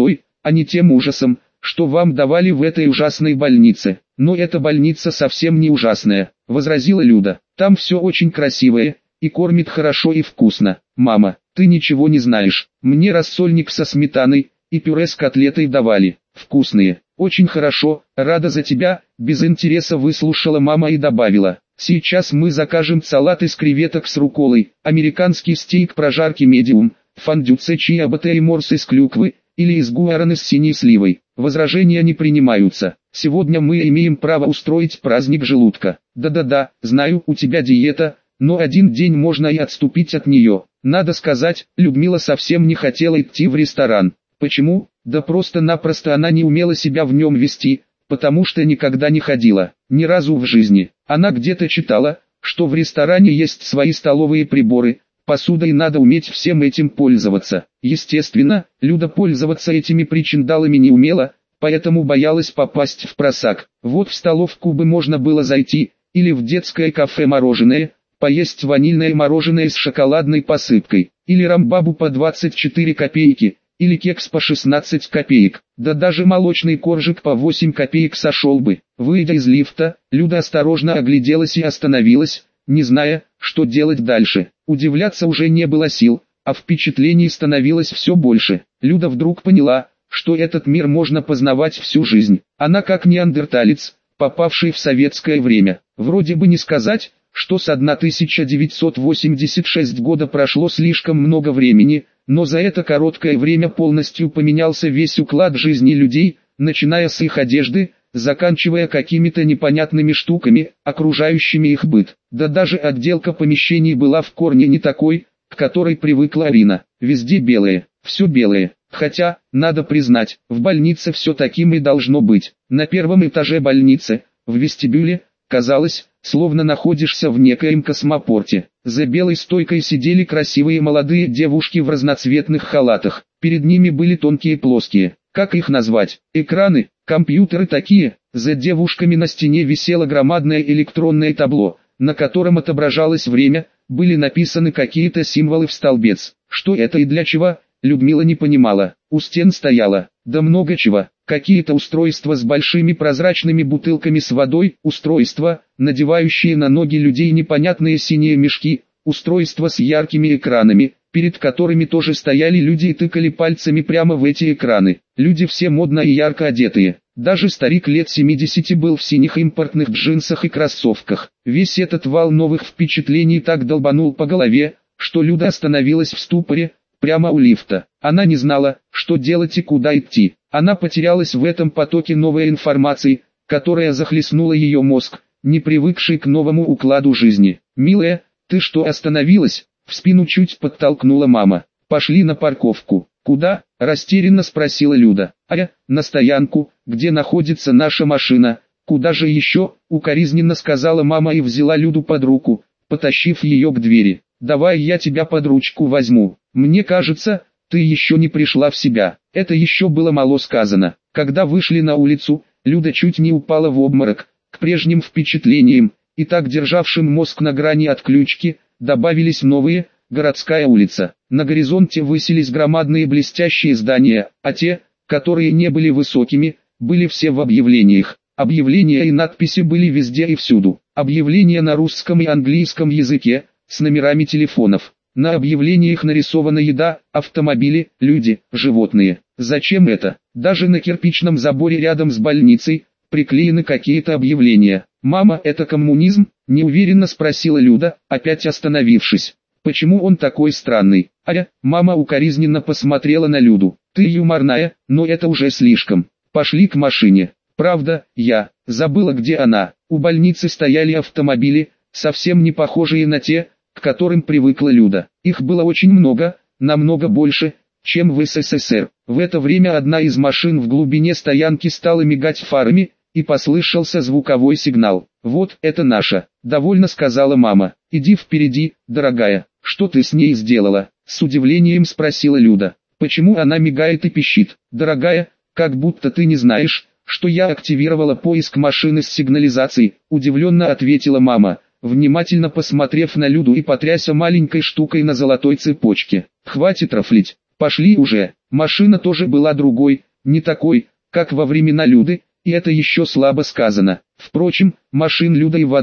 [SPEAKER 1] а не тем ужасом, что вам давали в этой ужасной больнице. Но эта больница совсем не ужасная, возразила Люда. Там все очень красивое, и кормит хорошо и вкусно. Мама, ты ничего не знаешь. Мне рассольник со сметаной и пюре с котлетой давали. Вкусные. Очень хорошо, рада за тебя, без интереса выслушала мама и добавила. Сейчас мы закажем салат из креветок с рукколой, американский стейк прожарки медиум, фондю чиа батэ и морс из клюквы, или из гуараны с синей сливой. Возражения не принимаются. Сегодня мы имеем право устроить праздник желудка. Да-да-да, знаю, у тебя диета, но один день можно и отступить от нее. Надо сказать, Людмила совсем не хотела идти в ресторан. Почему? Да просто-напросто она не умела себя в нем вести, потому что никогда не ходила, ни разу в жизни. Она где-то читала, что в ресторане есть свои столовые приборы, посуда и надо уметь всем этим пользоваться. Естественно, Люда пользоваться этими причиндалами не умела, поэтому боялась попасть в просак. Вот в столовку бы можно было зайти, или в детское кафе мороженое, поесть ванильное мороженое с шоколадной посыпкой, или рамбабу по 24 копейки, или кекс по 16 копеек, да даже молочный коржик по 8 копеек сошел бы. Выйдя из лифта, Люда осторожно огляделась и остановилась, не зная, что делать дальше. Удивляться уже не было сил, а впечатлений становилось все больше. Люда вдруг поняла, что этот мир можно познавать всю жизнь. Она как неандерталец, попавший в советское время. Вроде бы не сказать, что с 1986 года прошло слишком много времени, но за это короткое время полностью поменялся весь уклад жизни людей, начиная с их одежды, заканчивая какими-то непонятными штуками, окружающими их быт. Да даже отделка помещений была в корне не такой, к которой привыкла Арина. Везде белое, все белое. Хотя, надо признать, в больнице все таким и должно быть. На первом этаже больницы, в вестибюле, казалось, словно находишься в некоем космопорте. За белой стойкой сидели красивые молодые девушки в разноцветных халатах. Перед ними были тонкие плоские, как их назвать, экраны, компьютеры такие. За девушками на стене висело громадное электронное табло, на котором отображалось время, были написаны какие-то символы в столбец. Что это и для чего, Людмила не понимала. У стен стояло, да много чего. Какие-то устройства с большими прозрачными бутылками с водой, устройства, надевающие на ноги людей непонятные синие мешки, устройства с яркими экранами, перед которыми тоже стояли люди и тыкали пальцами прямо в эти экраны. Люди все модно и ярко одетые. Даже старик лет 70 был в синих импортных джинсах и кроссовках. Весь этот вал новых впечатлений так долбанул по голове, что Люда остановилась в ступоре, прямо у лифта. Она не знала, что делать и куда идти. Она потерялась в этом потоке новой информации, которая захлестнула ее мозг, не привыкший к новому укладу жизни. «Милая, ты что остановилась?» — в спину чуть подтолкнула мама. «Пошли на парковку». «Куда?» — растерянно спросила Люда. На стоянку, где находится наша машина». «Куда же еще?» — укоризненно сказала мама и взяла Люду под руку, потащив ее к двери. «Давай я тебя под ручку возьму. Мне кажется, ты еще не пришла в себя». Это еще было мало сказано. Когда вышли на улицу, Люда чуть не упала в обморок. К прежним впечатлениям, и так державшим мозг на грани отключки, добавились новые: городская улица. На горизонте высились громадные блестящие здания, а те, которые не были высокими, были все в объявлениях. Объявления и надписи были везде и всюду. Объявления на русском и английском языке, с номерами телефонов. На объявлениях нарисована еда, автомобили, люди, животные. Зачем это? Даже на кирпичном заборе рядом с больницей приклеены какие-то объявления. «Мама, это коммунизм?» – неуверенно спросила Люда, опять остановившись. «Почему он такой странный?» Мама укоризненно посмотрела на Люду. «Ты юморная, но это уже слишком. Пошли к машине». Правда, я забыла, где она. У больницы стояли автомобили, совсем не похожие на те, к которым привыкла Люда. Их было очень много, намного больше, чем в СССР. В это время одна из машин в глубине стоянки стала мигать фарами, и послышался звуковой сигнал. «Вот, это наша», — довольно сказала мама. «Иди впереди, дорогая». «Что ты с ней сделала?» — с удивлением спросила Люда. «Почему она мигает и пищит?» «Дорогая, как будто ты не знаешь, что я активировала поиск машины с сигнализацией», — удивленно ответила мама, внимательно посмотрев на Люду и потряся маленькой штукой на золотой цепочке. «Хватит рофлить, пошли уже». Машина тоже была другой, не такой, как во времена Люды, и это еще слабо сказано. Впрочем, машин Люда и в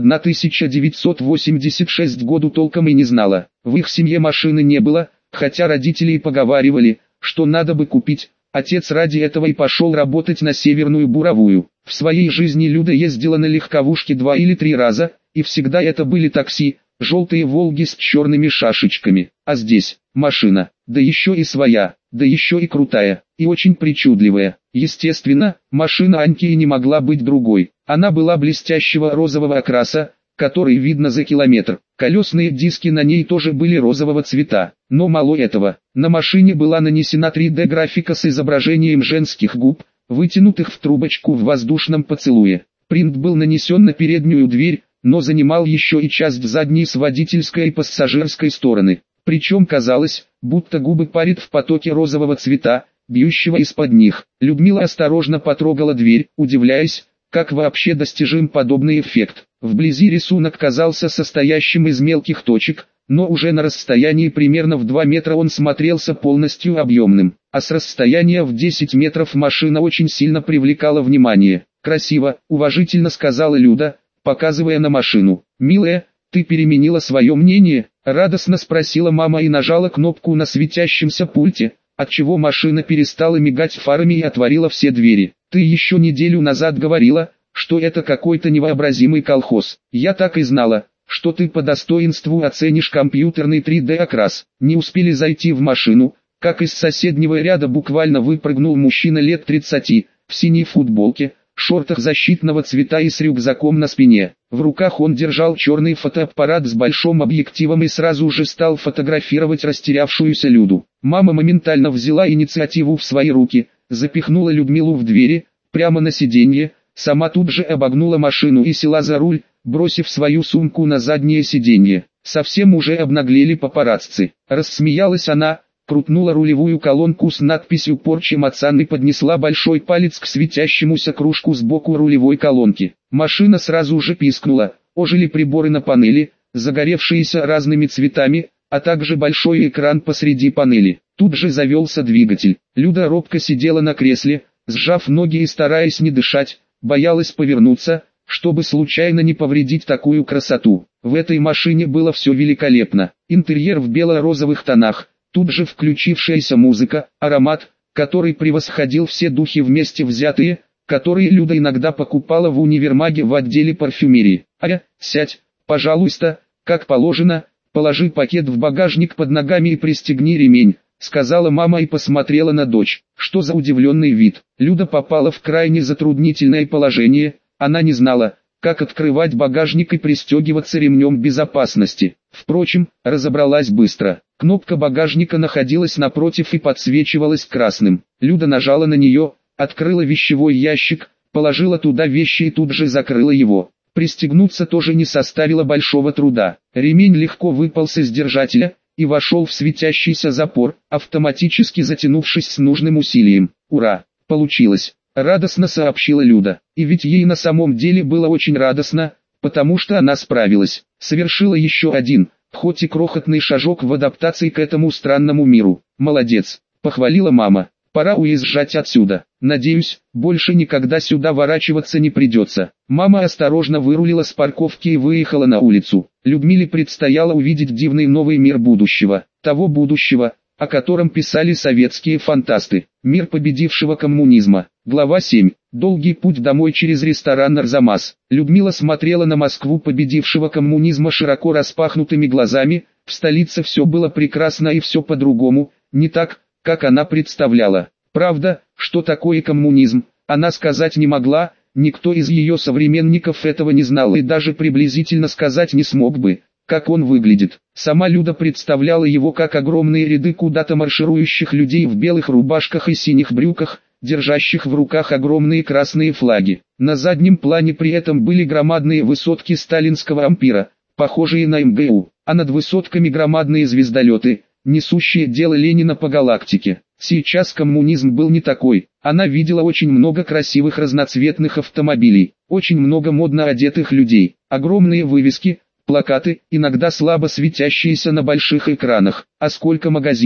[SPEAKER 1] 1986 году толком и не знала. В их семье машины не было, хотя родители и поговаривали, что надо бы купить. Отец ради этого и пошел работать на Северную Буровую. В своей жизни Люда ездила на легковушке 2 или 3 раза, и всегда это были такси, желтые «Волги» с черными шашечками. А здесь, машина, да еще и своя, да еще и крутая, и очень причудливая. Естественно, машина Аньки и не могла быть другой. Она была блестящего розового окраса, который видно за километр. Колесные диски на ней тоже были розового цвета. Но мало этого, на машине была нанесена 3D-графика с изображением женских губ, вытянутых в трубочку в воздушном поцелуе. Принт был нанесен на переднюю дверь, но занимал еще и часть задней с водительской и пассажирской стороны. Причем казалось, будто губы парят в потоке розового цвета, бьющего из-под них. Людмила осторожно потрогала дверь, удивляясь, как вообще достижим подобный эффект. Вблизи рисунок казался состоящим из мелких точек, но уже на расстоянии примерно в 2 метра он смотрелся полностью объемным. А с расстояния в 10 метров машина очень сильно привлекала внимание. «Красиво», — уважительно сказала Люда, показывая на машину. «Милая, ты переменила свое мнение?» — радостно спросила мама и нажала кнопку на светящемся пульте, отчего машина перестала мигать фарами и отворила все двери. «Ты еще неделю назад говорила, что это какой-то невообразимый колхоз. Я так и знала, что ты по достоинству оценишь компьютерный 3D-окрас». Не успели зайти в машину, как из соседнего ряда буквально выпрыгнул мужчина лет 30, в синей футболке, шортах защитного цвета и с рюкзаком на спине. В руках он держал черный фотоаппарат с большим объективом и сразу же стал фотографировать растерявшуюся Люду. Мама моментально взяла инициативу в свои руки, запихнула Людмилу в двери, прямо на сиденье, сама тут же обогнула машину и села за руль, бросив свою сумку на заднее сиденье. Совсем уже обнаглели папарацци. Рассмеялась она, крутнула рулевую колонку с надписью «Порче Мацан» и поднесла большой палец к светящемуся кружку сбоку рулевой колонки. Машина сразу же пискнула, ожили приборы на панели, загоревшиеся разными цветами, а также большой экран посреди панели. Тут же завелся двигатель. Люда робко сидела на кресле, сжав ноги и стараясь не дышать, боялась повернуться, чтобы случайно не повредить такую красоту. В этой машине было все великолепно. Интерьер в бело-розовых тонах, тут же включившаяся музыка, аромат, который превосходил все духи вместе взятые, которые Люда иногда покупала в универмаге в отделе парфюмерии. Сядь, пожалуйста, как положено, положи пакет в багажник под ногами и пристегни ремень», — сказала мама и посмотрела на дочь. Что за удивленный вид. Люда попала в крайне затруднительное положение, она не знала, как открывать багажник и пристегиваться ремнем безопасности. Впрочем, разобралась быстро. Кнопка багажника находилась напротив и подсвечивалась красным. Люда нажала на нее, открыла вещевой ящик, положила туда вещи и тут же закрыла его. Пристегнуться тоже не составило большого труда. Ремень легко выпался из держателя и вошел в светящийся запор, автоматически затянувшись с нужным усилием. «Ура! Получилось!» — радостно сообщила Люда. И ведь ей на самом деле было очень радостно, потому что она справилась. Совершила еще один, хоть и крохотный шажок в адаптации к этому странному миру. «Молодец!» — похвалила мама. «Пора уезжать отсюда. Надеюсь, больше никогда сюда ворачиваться не придется». Мама осторожно вырулила с парковки и выехала на улицу. Людмиле предстояло увидеть дивный новый мир будущего. Того будущего, о котором писали советские фантасты. Мир победившего коммунизма. Глава 7. Долгий путь домой через ресторан «Арзамас». Людмила смотрела на Москву победившего коммунизма широко распахнутыми глазами. В столице все было прекрасно и все по-другому, не так, как она представляла. Правда, что такое коммунизм, она сказать не могла, никто из ее современников этого не знал и даже приблизительно сказать не смог бы, как он выглядит. Сама Люда представляла его как огромные ряды куда-то марширующих людей в белых рубашках и синих брюках, держащих в руках огромные красные флаги. На заднем плане при этом были громадные высотки сталинского ампира, похожие на МГУ, а над высотками громадные звездолеты, несущие дело Ленина по галактике. Сейчас коммунизм был не такой. Она видела очень много красивых разноцветных автомобилей, очень много модно одетых людей, огромные вывески, плакаты, иногда слабо светящиеся на больших экранах. А сколько магазинов,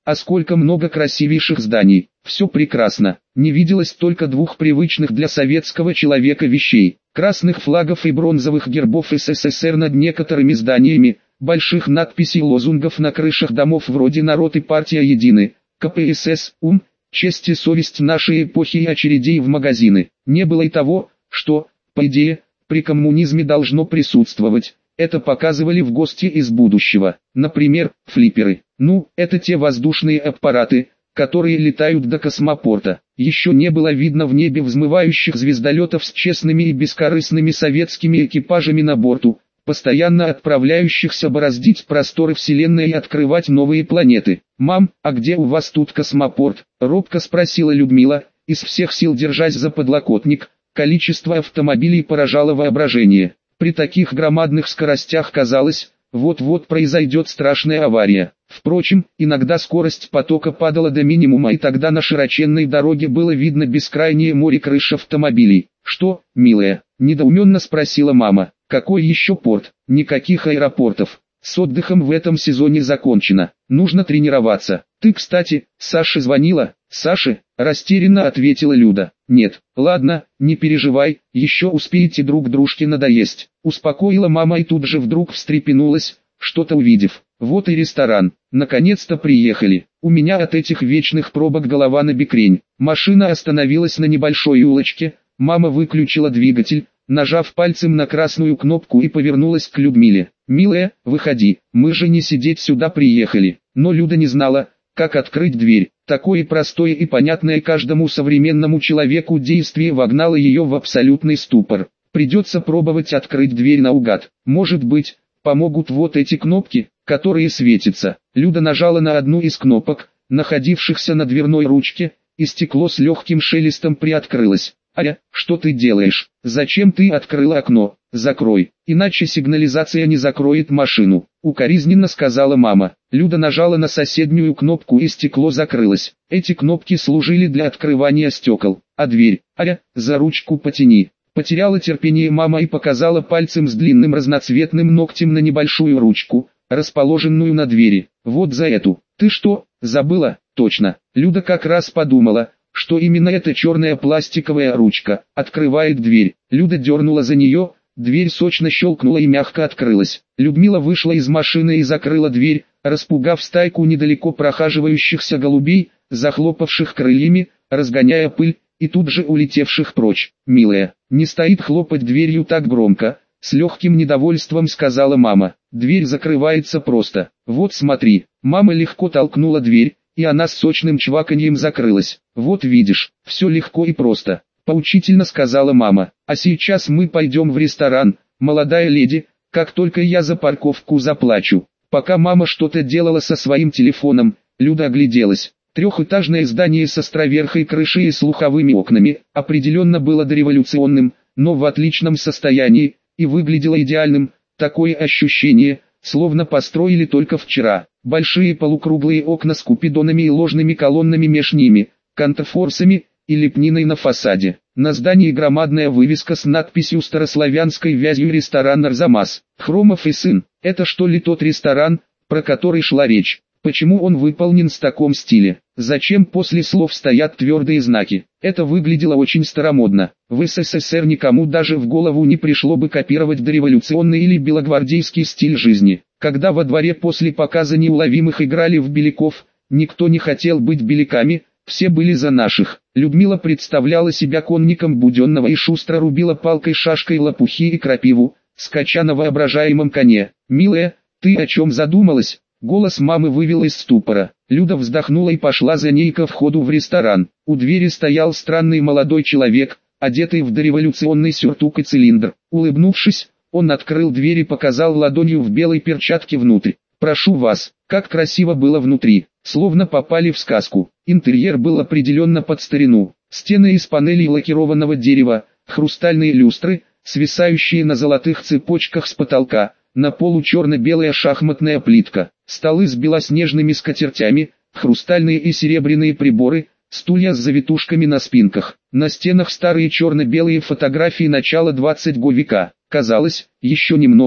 [SPEAKER 1] А сколько много красивейших зданий. Все прекрасно. Не виделось только двух привычных для советского человека вещей. Красных флагов и бронзовых гербов СССР над некоторыми зданиями, больших надписей и лозунгов на крышах домов вроде «Народ и партия едины», КПСС, ум, честь и совесть нашей эпохи и очередей в магазины. Не было и того, что, по идее, при коммунизме должно присутствовать. Это показывали в гости из будущего. Например, флипперы. Ну, это те воздушные аппараты, которые летают до космопорта. Еще не было видно в небе взмывающих звездолетов с честными и бескорыстными советскими экипажами на борту, постоянно отправляющихся бороздить просторы Вселенной и открывать новые планеты. «Мам, а где у вас тут космопорт?» — робко спросила Людмила, из всех сил держась за подлокотник. Количество автомобилей поражало воображение. При таких громадных скоростях казалось, вот-вот произойдет страшная авария. Впрочем, иногда скорость потока падала до минимума, и тогда на широченной дороге было видно бескрайнее море крыш автомобилей. «Что, милая?» – недоуменно спросила мама. «Какой еще порт? Никаких аэропортов. С отдыхом в этом сезоне закончено. Нужно тренироваться. Ты, кстати, Саше звонила?» «Саше?» – растерянно ответила Люда. «Нет». «Ладно, не переживай, еще успеете друг дружке надоесть», – успокоила мама и тут же вдруг встрепенулась, что-то увидев. «Вот и ресторан. Наконец-то приехали. У меня от этих вечных пробок голова набекрень». Машина остановилась на небольшой улочке, мама выключила двигатель, нажав пальцем на красную кнопку, и повернулась к Людмиле. «Милая, выходи, мы же не сидеть сюда приехали». Но Люда не знала, как открыть дверь. Такое простое и понятное каждому современному человеку действие вогнало ее в абсолютный ступор. Придется пробовать открыть дверь наугад. Может быть, помогут вот эти кнопки, которые светятся. Люда нажала на одну из кнопок, находившихся на дверной ручке, и стекло с легким шелестом приоткрылось. «Аря, что ты делаешь? Зачем ты открыла окно? Закрой, иначе сигнализация не закроет машину», — укоризненно сказала мама. Люда нажала на соседнюю кнопку, и стекло закрылось. Эти кнопки служили для открывания стекол. «А дверь? Аря, за ручку потяни». Потеряла терпение мама и показала пальцем с длинным разноцветным ногтем на небольшую ручку, расположенную на двери. «Вот за эту». «Ты что, забыла?» «Точно». Люда как раз подумала, что именно эта черная пластиковая ручка открывает дверь. Люда дернула за нее, дверь сочно щелкнула и мягко открылась. Людмила вышла из машины и закрыла дверь, распугав стайку недалеко прохаживающихся голубей, захлопавших крыльями, разгоняя пыль, и тут же улетевших прочь. «Милая, не стоит хлопать дверью так громко», — с легким недовольством сказала мама. «Дверь закрывается просто. Вот смотри». Мама легко толкнула дверь, и она с сочным чваканьем закрылась. «Вот видишь, все легко и просто», — поучительно сказала мама. «А сейчас мы пойдем в ресторан, молодая леди, как только я за парковку заплачу». Пока мама что-то делала со своим телефоном, Люда огляделась. Трехэтажное здание с островерхой крышей и слуховыми окнами определенно было дореволюционным, но в отличном состоянии, и выглядело идеальным. Такое ощущение, словно построили только вчера. Большие полукруглые окна с купидонами и ложными колоннами меж ними, контрфорсами и лепниной на фасаде. На здании громадная вывеска с надписью старославянской вязью «Ресторан Арзамас». Хромов и сын. Это что ли тот ресторан, про который шла речь? Почему он выполнен в таком стиле? Зачем после слов стоят твердые знаки? Это выглядело очень старомодно. В СССР никому даже в голову не пришло бы копировать дореволюционный или белогвардейский стиль жизни. Когда во дворе после показа «Неуловимых» играли в беляков, никто не хотел быть беляками, все были за наших. Людмила представляла себя конником Буденного и шустро рубила палкой-шашкой лопухи и крапиву, скача на воображаемом коне. «Милая, ты о чем задумалась?» Голос мамы вывел из ступора. Люда вздохнула и пошла за ней ко входу в ресторан. У двери стоял странный молодой человек, одетый в дореволюционный сюртук и цилиндр. Улыбнувшись, он открыл дверь и показал ладонью в белой перчатке внутрь. «Прошу вас». Как красиво было внутри, словно попали в сказку. Интерьер был определенно под старину. Стены из панелей лакированного дерева, хрустальные люстры, свисающие на золотых цепочках с потолка. На полу черно-белая шахматная плитка, столы с белоснежными скатертями, хрустальные и серебряные приборы, стулья с завитушками на спинках. На стенах старые черно-белые фотографии начала 20 века. Казалось, еще немного,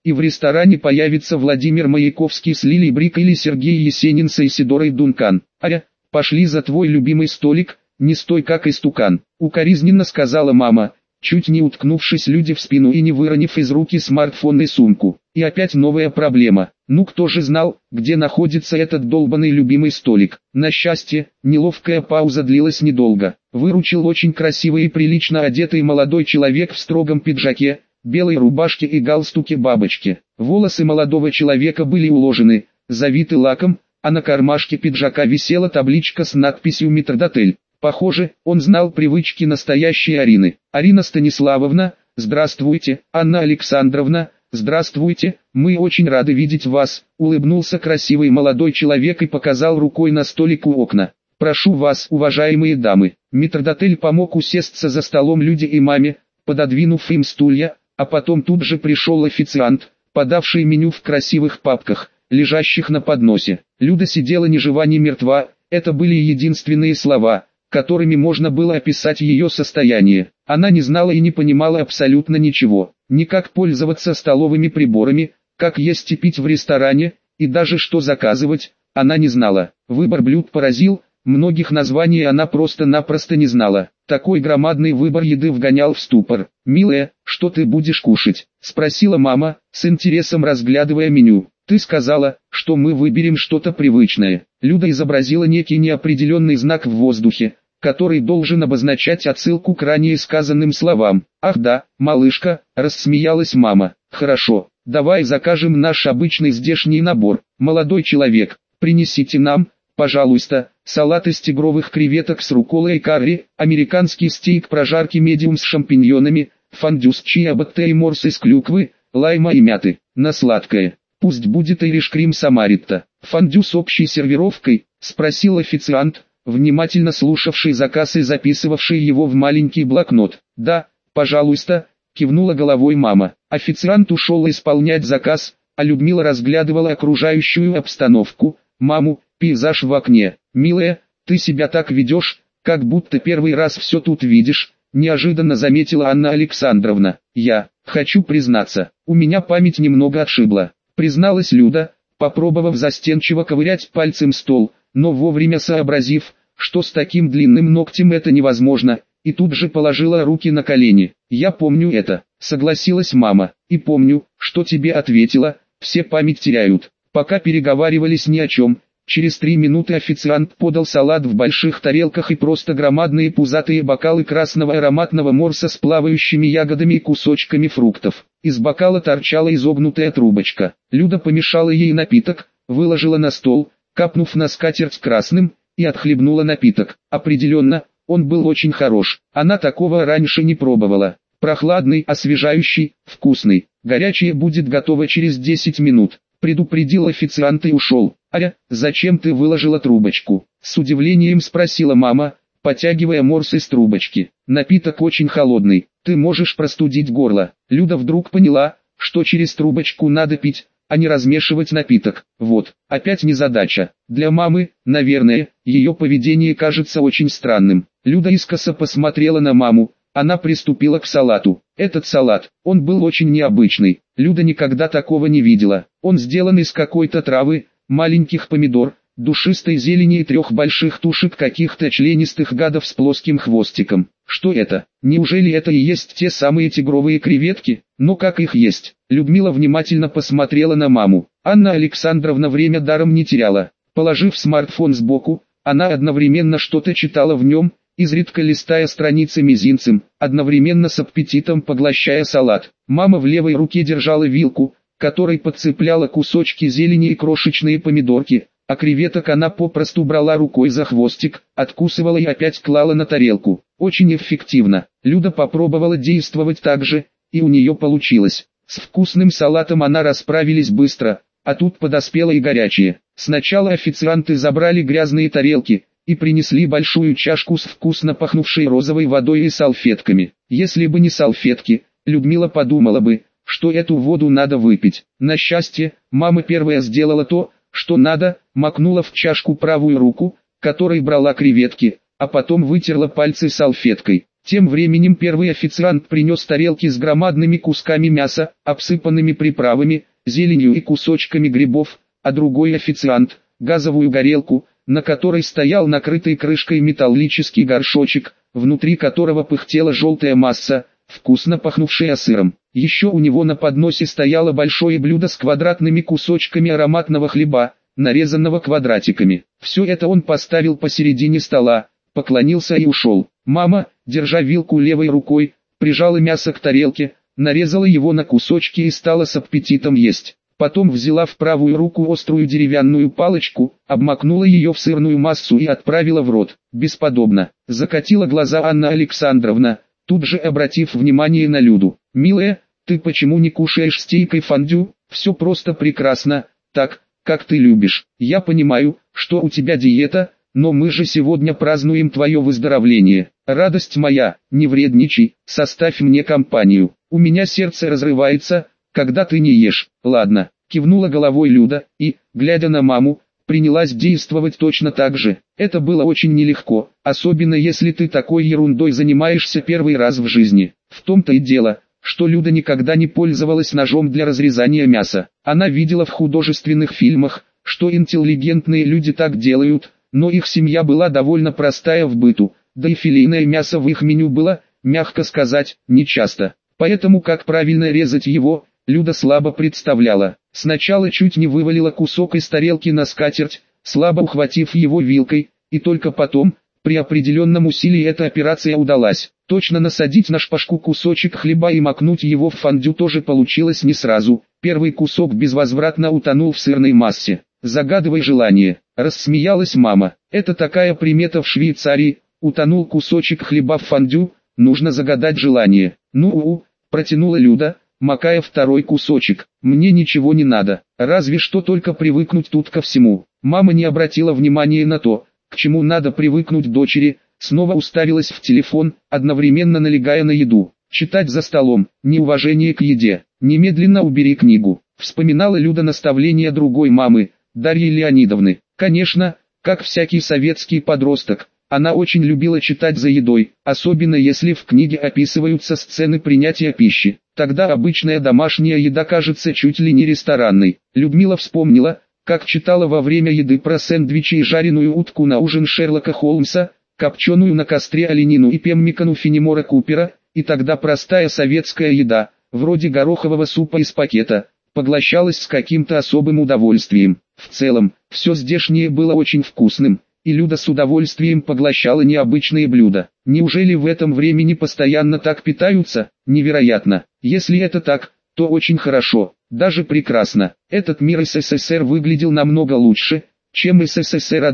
[SPEAKER 1] и в ресторане появится Владимир Маяковский с Лилией Брик или Сергей Есенин с Исидорой Дункан. Аря, пошли за твой любимый столик, не стой как истукан, укоризненно сказала мама, чуть не уткнувшись Люде в спину и не выронив из руки смартфон и сумку. И опять новая проблема. Ну кто же знал, где находится этот долбанный любимый столик? На счастье, неловкая пауза длилась недолго. Выручил очень красивый и прилично одетый молодой человек в строгом пиджаке, белой рубашке и галстуке-бабочке. Волосы молодого человека были уложены, завиты лаком, а на кармашке пиджака висела табличка с надписью «Метрдотель». Похоже, он знал привычки настоящей Арины. «Арина Станиславовна, здравствуйте, Анна Александровна, здравствуйте, мы очень рады видеть вас», улыбнулся красивый молодой человек и показал рукой на столик у окна. «Прошу вас, уважаемые дамы». Метрдотель помог усесться за столом Люде и маме, пододвинув им стулья, а потом тут же пришел официант, подавший меню в красивых папках, лежащих на подносе. Люда сидела ни жива ни мертва, это были единственные слова, которыми можно было описать ее состояние. Она не знала и не понимала абсолютно ничего, ни как пользоваться столовыми приборами, как есть и пить в ресторане, и даже что заказывать, она не знала. Выбор блюд поразил, многих названий она просто-напросто не знала. Такой громадный выбор еды вгонял в ступор. «Милая, что ты будешь кушать?» – спросила мама, с интересом разглядывая меню. «Ты сказала, что мы выберем что-то привычное». Люда изобразила некий неопределенный знак в воздухе, который должен обозначать отсылку к ранее сказанным словам. «Ах да, малышка», – рассмеялась мама. «Хорошо, давай закажем наш обычный здешний набор. Молодой человек, принесите нам, пожалуйста, салат из тигровых креветок с рукколой и карри, американский стейк прожарки медиум с шампиньонами, фондю с чиабатте и морс из клюквы, лайма и мяты, на сладкое. Пусть будет ириш-крим самаритта. Фондю с общей сервировкой?» – спросил официант, внимательно слушавший заказ и записывавший его в маленький блокнот. «Да, пожалуйста», – кивнула головой мама. Официант ушел исполнять заказ, а Людмила разглядывала окружающую обстановку, маму, пейзаж в окне. «Милая, ты себя так ведешь, как будто первый раз все тут видишь», – неожиданно заметила Анна Александровна. «Я хочу признаться, у меня память немного отшибла», – призналась Люда, попробовав застенчиво ковырять пальцем стол, но вовремя сообразив, что с таким длинным ногтем это невозможно, и тут же положила руки на колени. «Я помню это», — согласилась мама, — «и помню, что тебе ответила, все память теряют». Пока переговаривались ни о чем, через 3 минуты официант подал салат в больших тарелках и просто громадные пузатые бокалы красного ароматного морса с плавающими ягодами и кусочками фруктов. Из бокала торчала изогнутая трубочка. Люда помешала ей напиток, выложила на стол, капнув на скатерть красным, и отхлебнула напиток. Определенно, он был очень хорош. Она такого раньше не пробовала. Прохладный, освежающий, вкусный. Горячее будет готово через 10 минут. Предупредил официант и ушел. «Аря, зачем ты выложила трубочку?» С удивлением спросила мама, потягивая морс из трубочки. «Напиток очень холодный, ты можешь простудить горло». Люда вдруг поняла, что через трубочку надо пить, а не размешивать напиток. Вот, опять незадача. Для мамы, наверное, ее поведение кажется очень странным. Люда искоса посмотрела на маму, она приступила к салату. Этот салат, он был очень необычный. Люда никогда такого не видела. Он сделан из какой-то травы, маленьких помидор, душистой зелени и 3 больших тушек каких-то членистых гадов с плоским хвостиком. Что это? Неужели это и есть те самые тигровые креветки? Но как их есть? Людмила внимательно посмотрела на маму. Анна Александровна время даром не теряла. Положив смартфон сбоку, она одновременно что-то читала в нем, изредка листая страницы мизинцем, одновременно с аппетитом поглощая салат. Мама в левой руке держала вилку, которой подцепляла кусочки зелени и крошечные помидорки, а креветок она попросту брала рукой за хвостик, откусывала и опять клала на тарелку. Очень эффективно. Люда попробовала действовать так же, и у нее получилось. С вкусным салатом она расправились быстро, а тут подоспело и горячее. Сначала официанты забрали грязные тарелки и принесли большую чашку с вкусно пахнувшей розовой водой и салфетками. Если бы не салфетки, Людмила подумала бы, что эту воду надо выпить. На счастье, мама первая сделала то, что надо, макнула в чашку правую руку, которой брала креветки, а потом вытерла пальцы салфеткой. Тем временем первый официант принес тарелки с громадными кусками мяса, обсыпанными приправами, зеленью и кусочками грибов, а другой официант – газовую горелку, на которой стоял накрытый крышкой металлический горшочек, внутри которого пыхтела желтая масса, вкусно пахнувшая сыром. Еще у него на подносе стояло большое блюдо с квадратными кусочками ароматного хлеба, нарезанного квадратиками. Все это он поставил посередине стола, поклонился и ушел. Мама, держа вилку левой рукой, прижала мясо к тарелке, нарезала его на кусочки и стала с аппетитом есть. Потом взяла в правую руку острую деревянную палочку, обмакнула ее в сырную массу и отправила в рот. Бесподобно. Закатила глаза Анна Александровна, тут же обратив внимание на Люду. «Милая, ты почему не кушаешь стейкой фондю? Все просто прекрасно, так, как ты любишь. Я понимаю, что у тебя диета, но мы же сегодня празднуем твое выздоровление. Радость моя, не вредничай, составь мне компанию. У меня сердце разрывается, когда ты не ешь». «Ладно», кивнула головой Люда и, глядя на маму, принялась действовать точно так же. Это было очень нелегко, особенно если ты такой ерундой занимаешься первый раз в жизни. В том-то и дело, что Люда никогда не пользовалась ножом для разрезания мяса. Она видела в художественных фильмах, что интеллигентные люди так делают, но их семья была довольно простая в быту, да и филейное мясо в их меню было, мягко сказать, нечасто. Поэтому как правильно резать его, Люда слабо представляла. Сначала чуть не вывалила кусок из тарелки на скатерть, слабо ухватив его вилкой, и только потом, при определенном усилии эта операция удалась. Точно насадить на шпажку кусочек хлеба и макнуть его в фондю тоже получилось не сразу. Первый кусок безвозвратно утонул в сырной массе. «Загадывай желание», — рассмеялась мама. «Это такая примета в Швейцарии, утонул кусочек хлеба в фондю, нужно загадать желание». «Ну-у», — протянула Люда, макая второй кусочек. «Мне ничего не надо, разве что только привыкнуть тут ко всему». Мама не обратила внимания на то, к чему надо привыкнуть дочери, снова уставилась в телефон, одновременно налегая на еду. «Читать за столом, неуважение к еде, немедленно убери книгу», вспоминала Люда наставления другой мамы, Дарьи Леонидовны. Конечно, как всякий советский подросток, она очень любила читать за едой, особенно если в книге описываются сцены принятия пищи. Тогда обычная домашняя еда кажется чуть ли не ресторанной. Людмила вспомнила, как читала во время еды про сэндвичи и жареную утку на ужин Шерлока Холмса, копченую на костре оленину и пеммикану Фенемора Купера, и тогда простая советская еда, вроде горохового супа из пакета, поглощалась с каким-то особым удовольствием. В целом, все здешнее было очень вкусным, и Люда с удовольствием поглощала необычные блюда. Неужели в этом времени постоянно так питаются? Невероятно. Если это так, то очень хорошо, даже прекрасно. Этот мир СССР выглядел намного лучше, чем СССР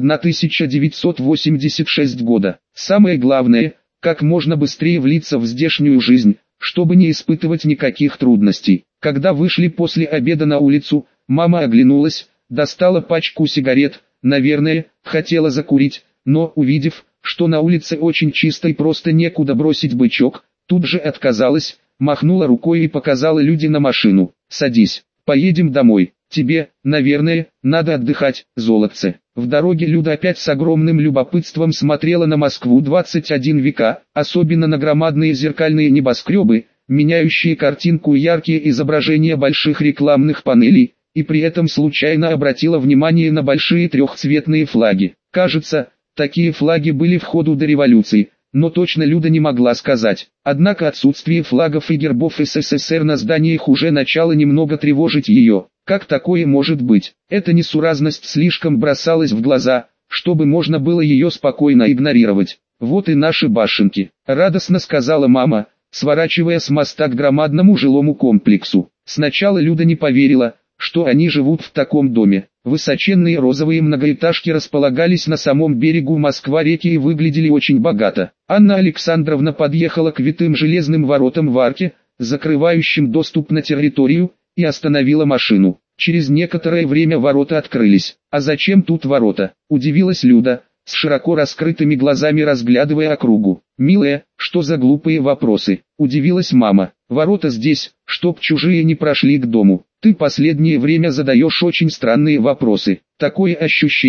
[SPEAKER 1] 1986 года. Самое главное, как можно быстрее влиться в здешнюю жизнь, чтобы не испытывать никаких трудностей. Когда вышли после обеда на улицу, мама оглянулась, достала пачку сигарет, наверное, хотела закурить, но увидев, что на улице очень чисто и просто некуда бросить бычок, тут же отказалась, махнула рукой и показала Люде на машину. «Садись, поедем домой, тебе, наверное, надо отдыхать, золотце». В дороге Люда опять с огромным любопытством смотрела на Москву 21 века, особенно на громадные зеркальные небоскребы, меняющие картинку и яркие изображения больших рекламных панелей, и при этом случайно обратила внимание на большие трехцветные флаги. Кажется, такие флаги были в ходу до революции, но точно Люда не могла сказать. Однако отсутствие флагов и гербов СССР на зданиях уже начало немного тревожить ее. Как такое может быть? Эта несуразность слишком бросалась в глаза, чтобы можно было ее спокойно игнорировать. «Вот и наши башенки», — радостно сказала мама, сворачивая с моста к громадному жилому комплексу. Сначала Люда не поверила, что они живут в таком доме. Высоченные розовые многоэтажки располагались на самом берегу Москва-реки и выглядели очень богато. Анна Александровна подъехала к витым железным воротам в арке, закрывающим доступ на территорию, и остановила машину. Через некоторое время ворота открылись. «А зачем тут ворота?» – удивилась Люда, с широко раскрытыми глазами разглядывая округу. «Милая, что за глупые вопросы?» – удивилась мама. «Ворота здесь, чтоб чужие не прошли к дому. Ты последнее время задаешь очень странные вопросы. Такое ощущение,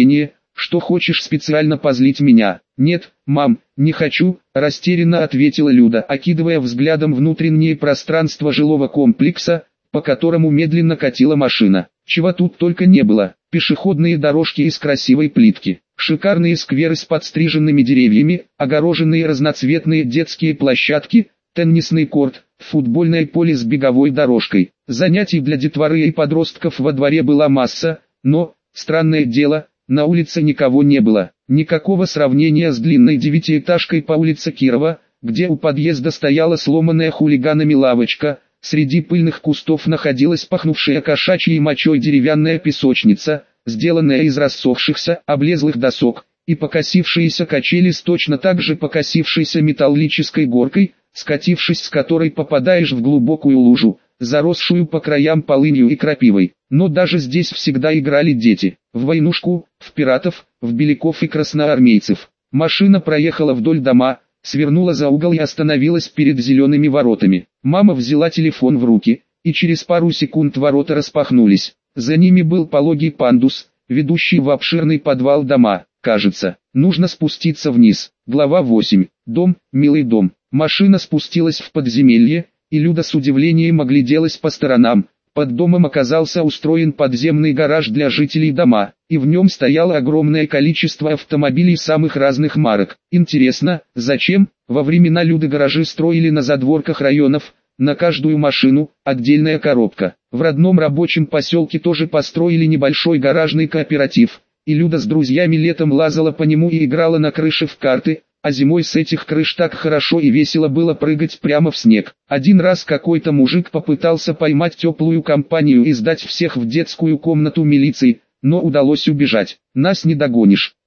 [SPEAKER 1] Что хочешь специально позлить меня? Нет, мам, не хочу, растерянно ответила Люда, окидывая взглядом внутреннее пространство жилого комплекса, по которому медленно катила машина. Чего тут только не было: пешеходные дорожки из красивой плитки, шикарные скверы с подстриженными деревьями, огороженные разноцветные детские площадки, теннисный корт, футбольное поле с беговой дорожкой. Занятий для детворы и подростков во дворе была масса, но, странное дело, на улице никого не было. Никакого сравнения с длинной девятиэтажкой по улице Кирова, где у подъезда стояла сломанная хулиганами лавочка. Среди пыльных кустов находилась пахнувшая кошачьей мочой деревянная песочница, сделанная из рассохшихся, облезлых досок, и покосившиеся качели с точно так же покосившейся металлической горкой, скатившись с которой попадаешь в глубокую лужу, заросшую по краям полынью и крапивой. Но даже здесь всегда играли дети. В войнушку, в пиратов, в беляков и красноармейцев. Машина проехала вдоль дома, свернула за угол и остановилась перед зелеными воротами. Мама взяла телефон в руки, и через пару секунд ворота распахнулись. За ними был пологий пандус, ведущий в обширный подвал дома. Кажется, нужно спуститься вниз. Глава 8. Дом, милый дом. Машина спустилась в подземелье, и Люда с удивлением огляделась по сторонам. Под домом оказался устроен подземный гараж для жителей дома, и в нем стояло огромное количество автомобилей самых разных марок. Интересно, зачем? Во времена Люды гаражи строили на задворках районов, на каждую машину отдельная коробка. В родном рабочем поселке тоже построили небольшой гаражный кооператив, и Люда с друзьями летом лазала по нему и играла на крыше в карты, а зимой с этих крыш так хорошо и весело было прыгать прямо в снег. Один раз какой-то мужик попытался поймать теплую компанию и сдать всех в детскую комнату милиции, но удалось убежать. «Нас не догонишь»,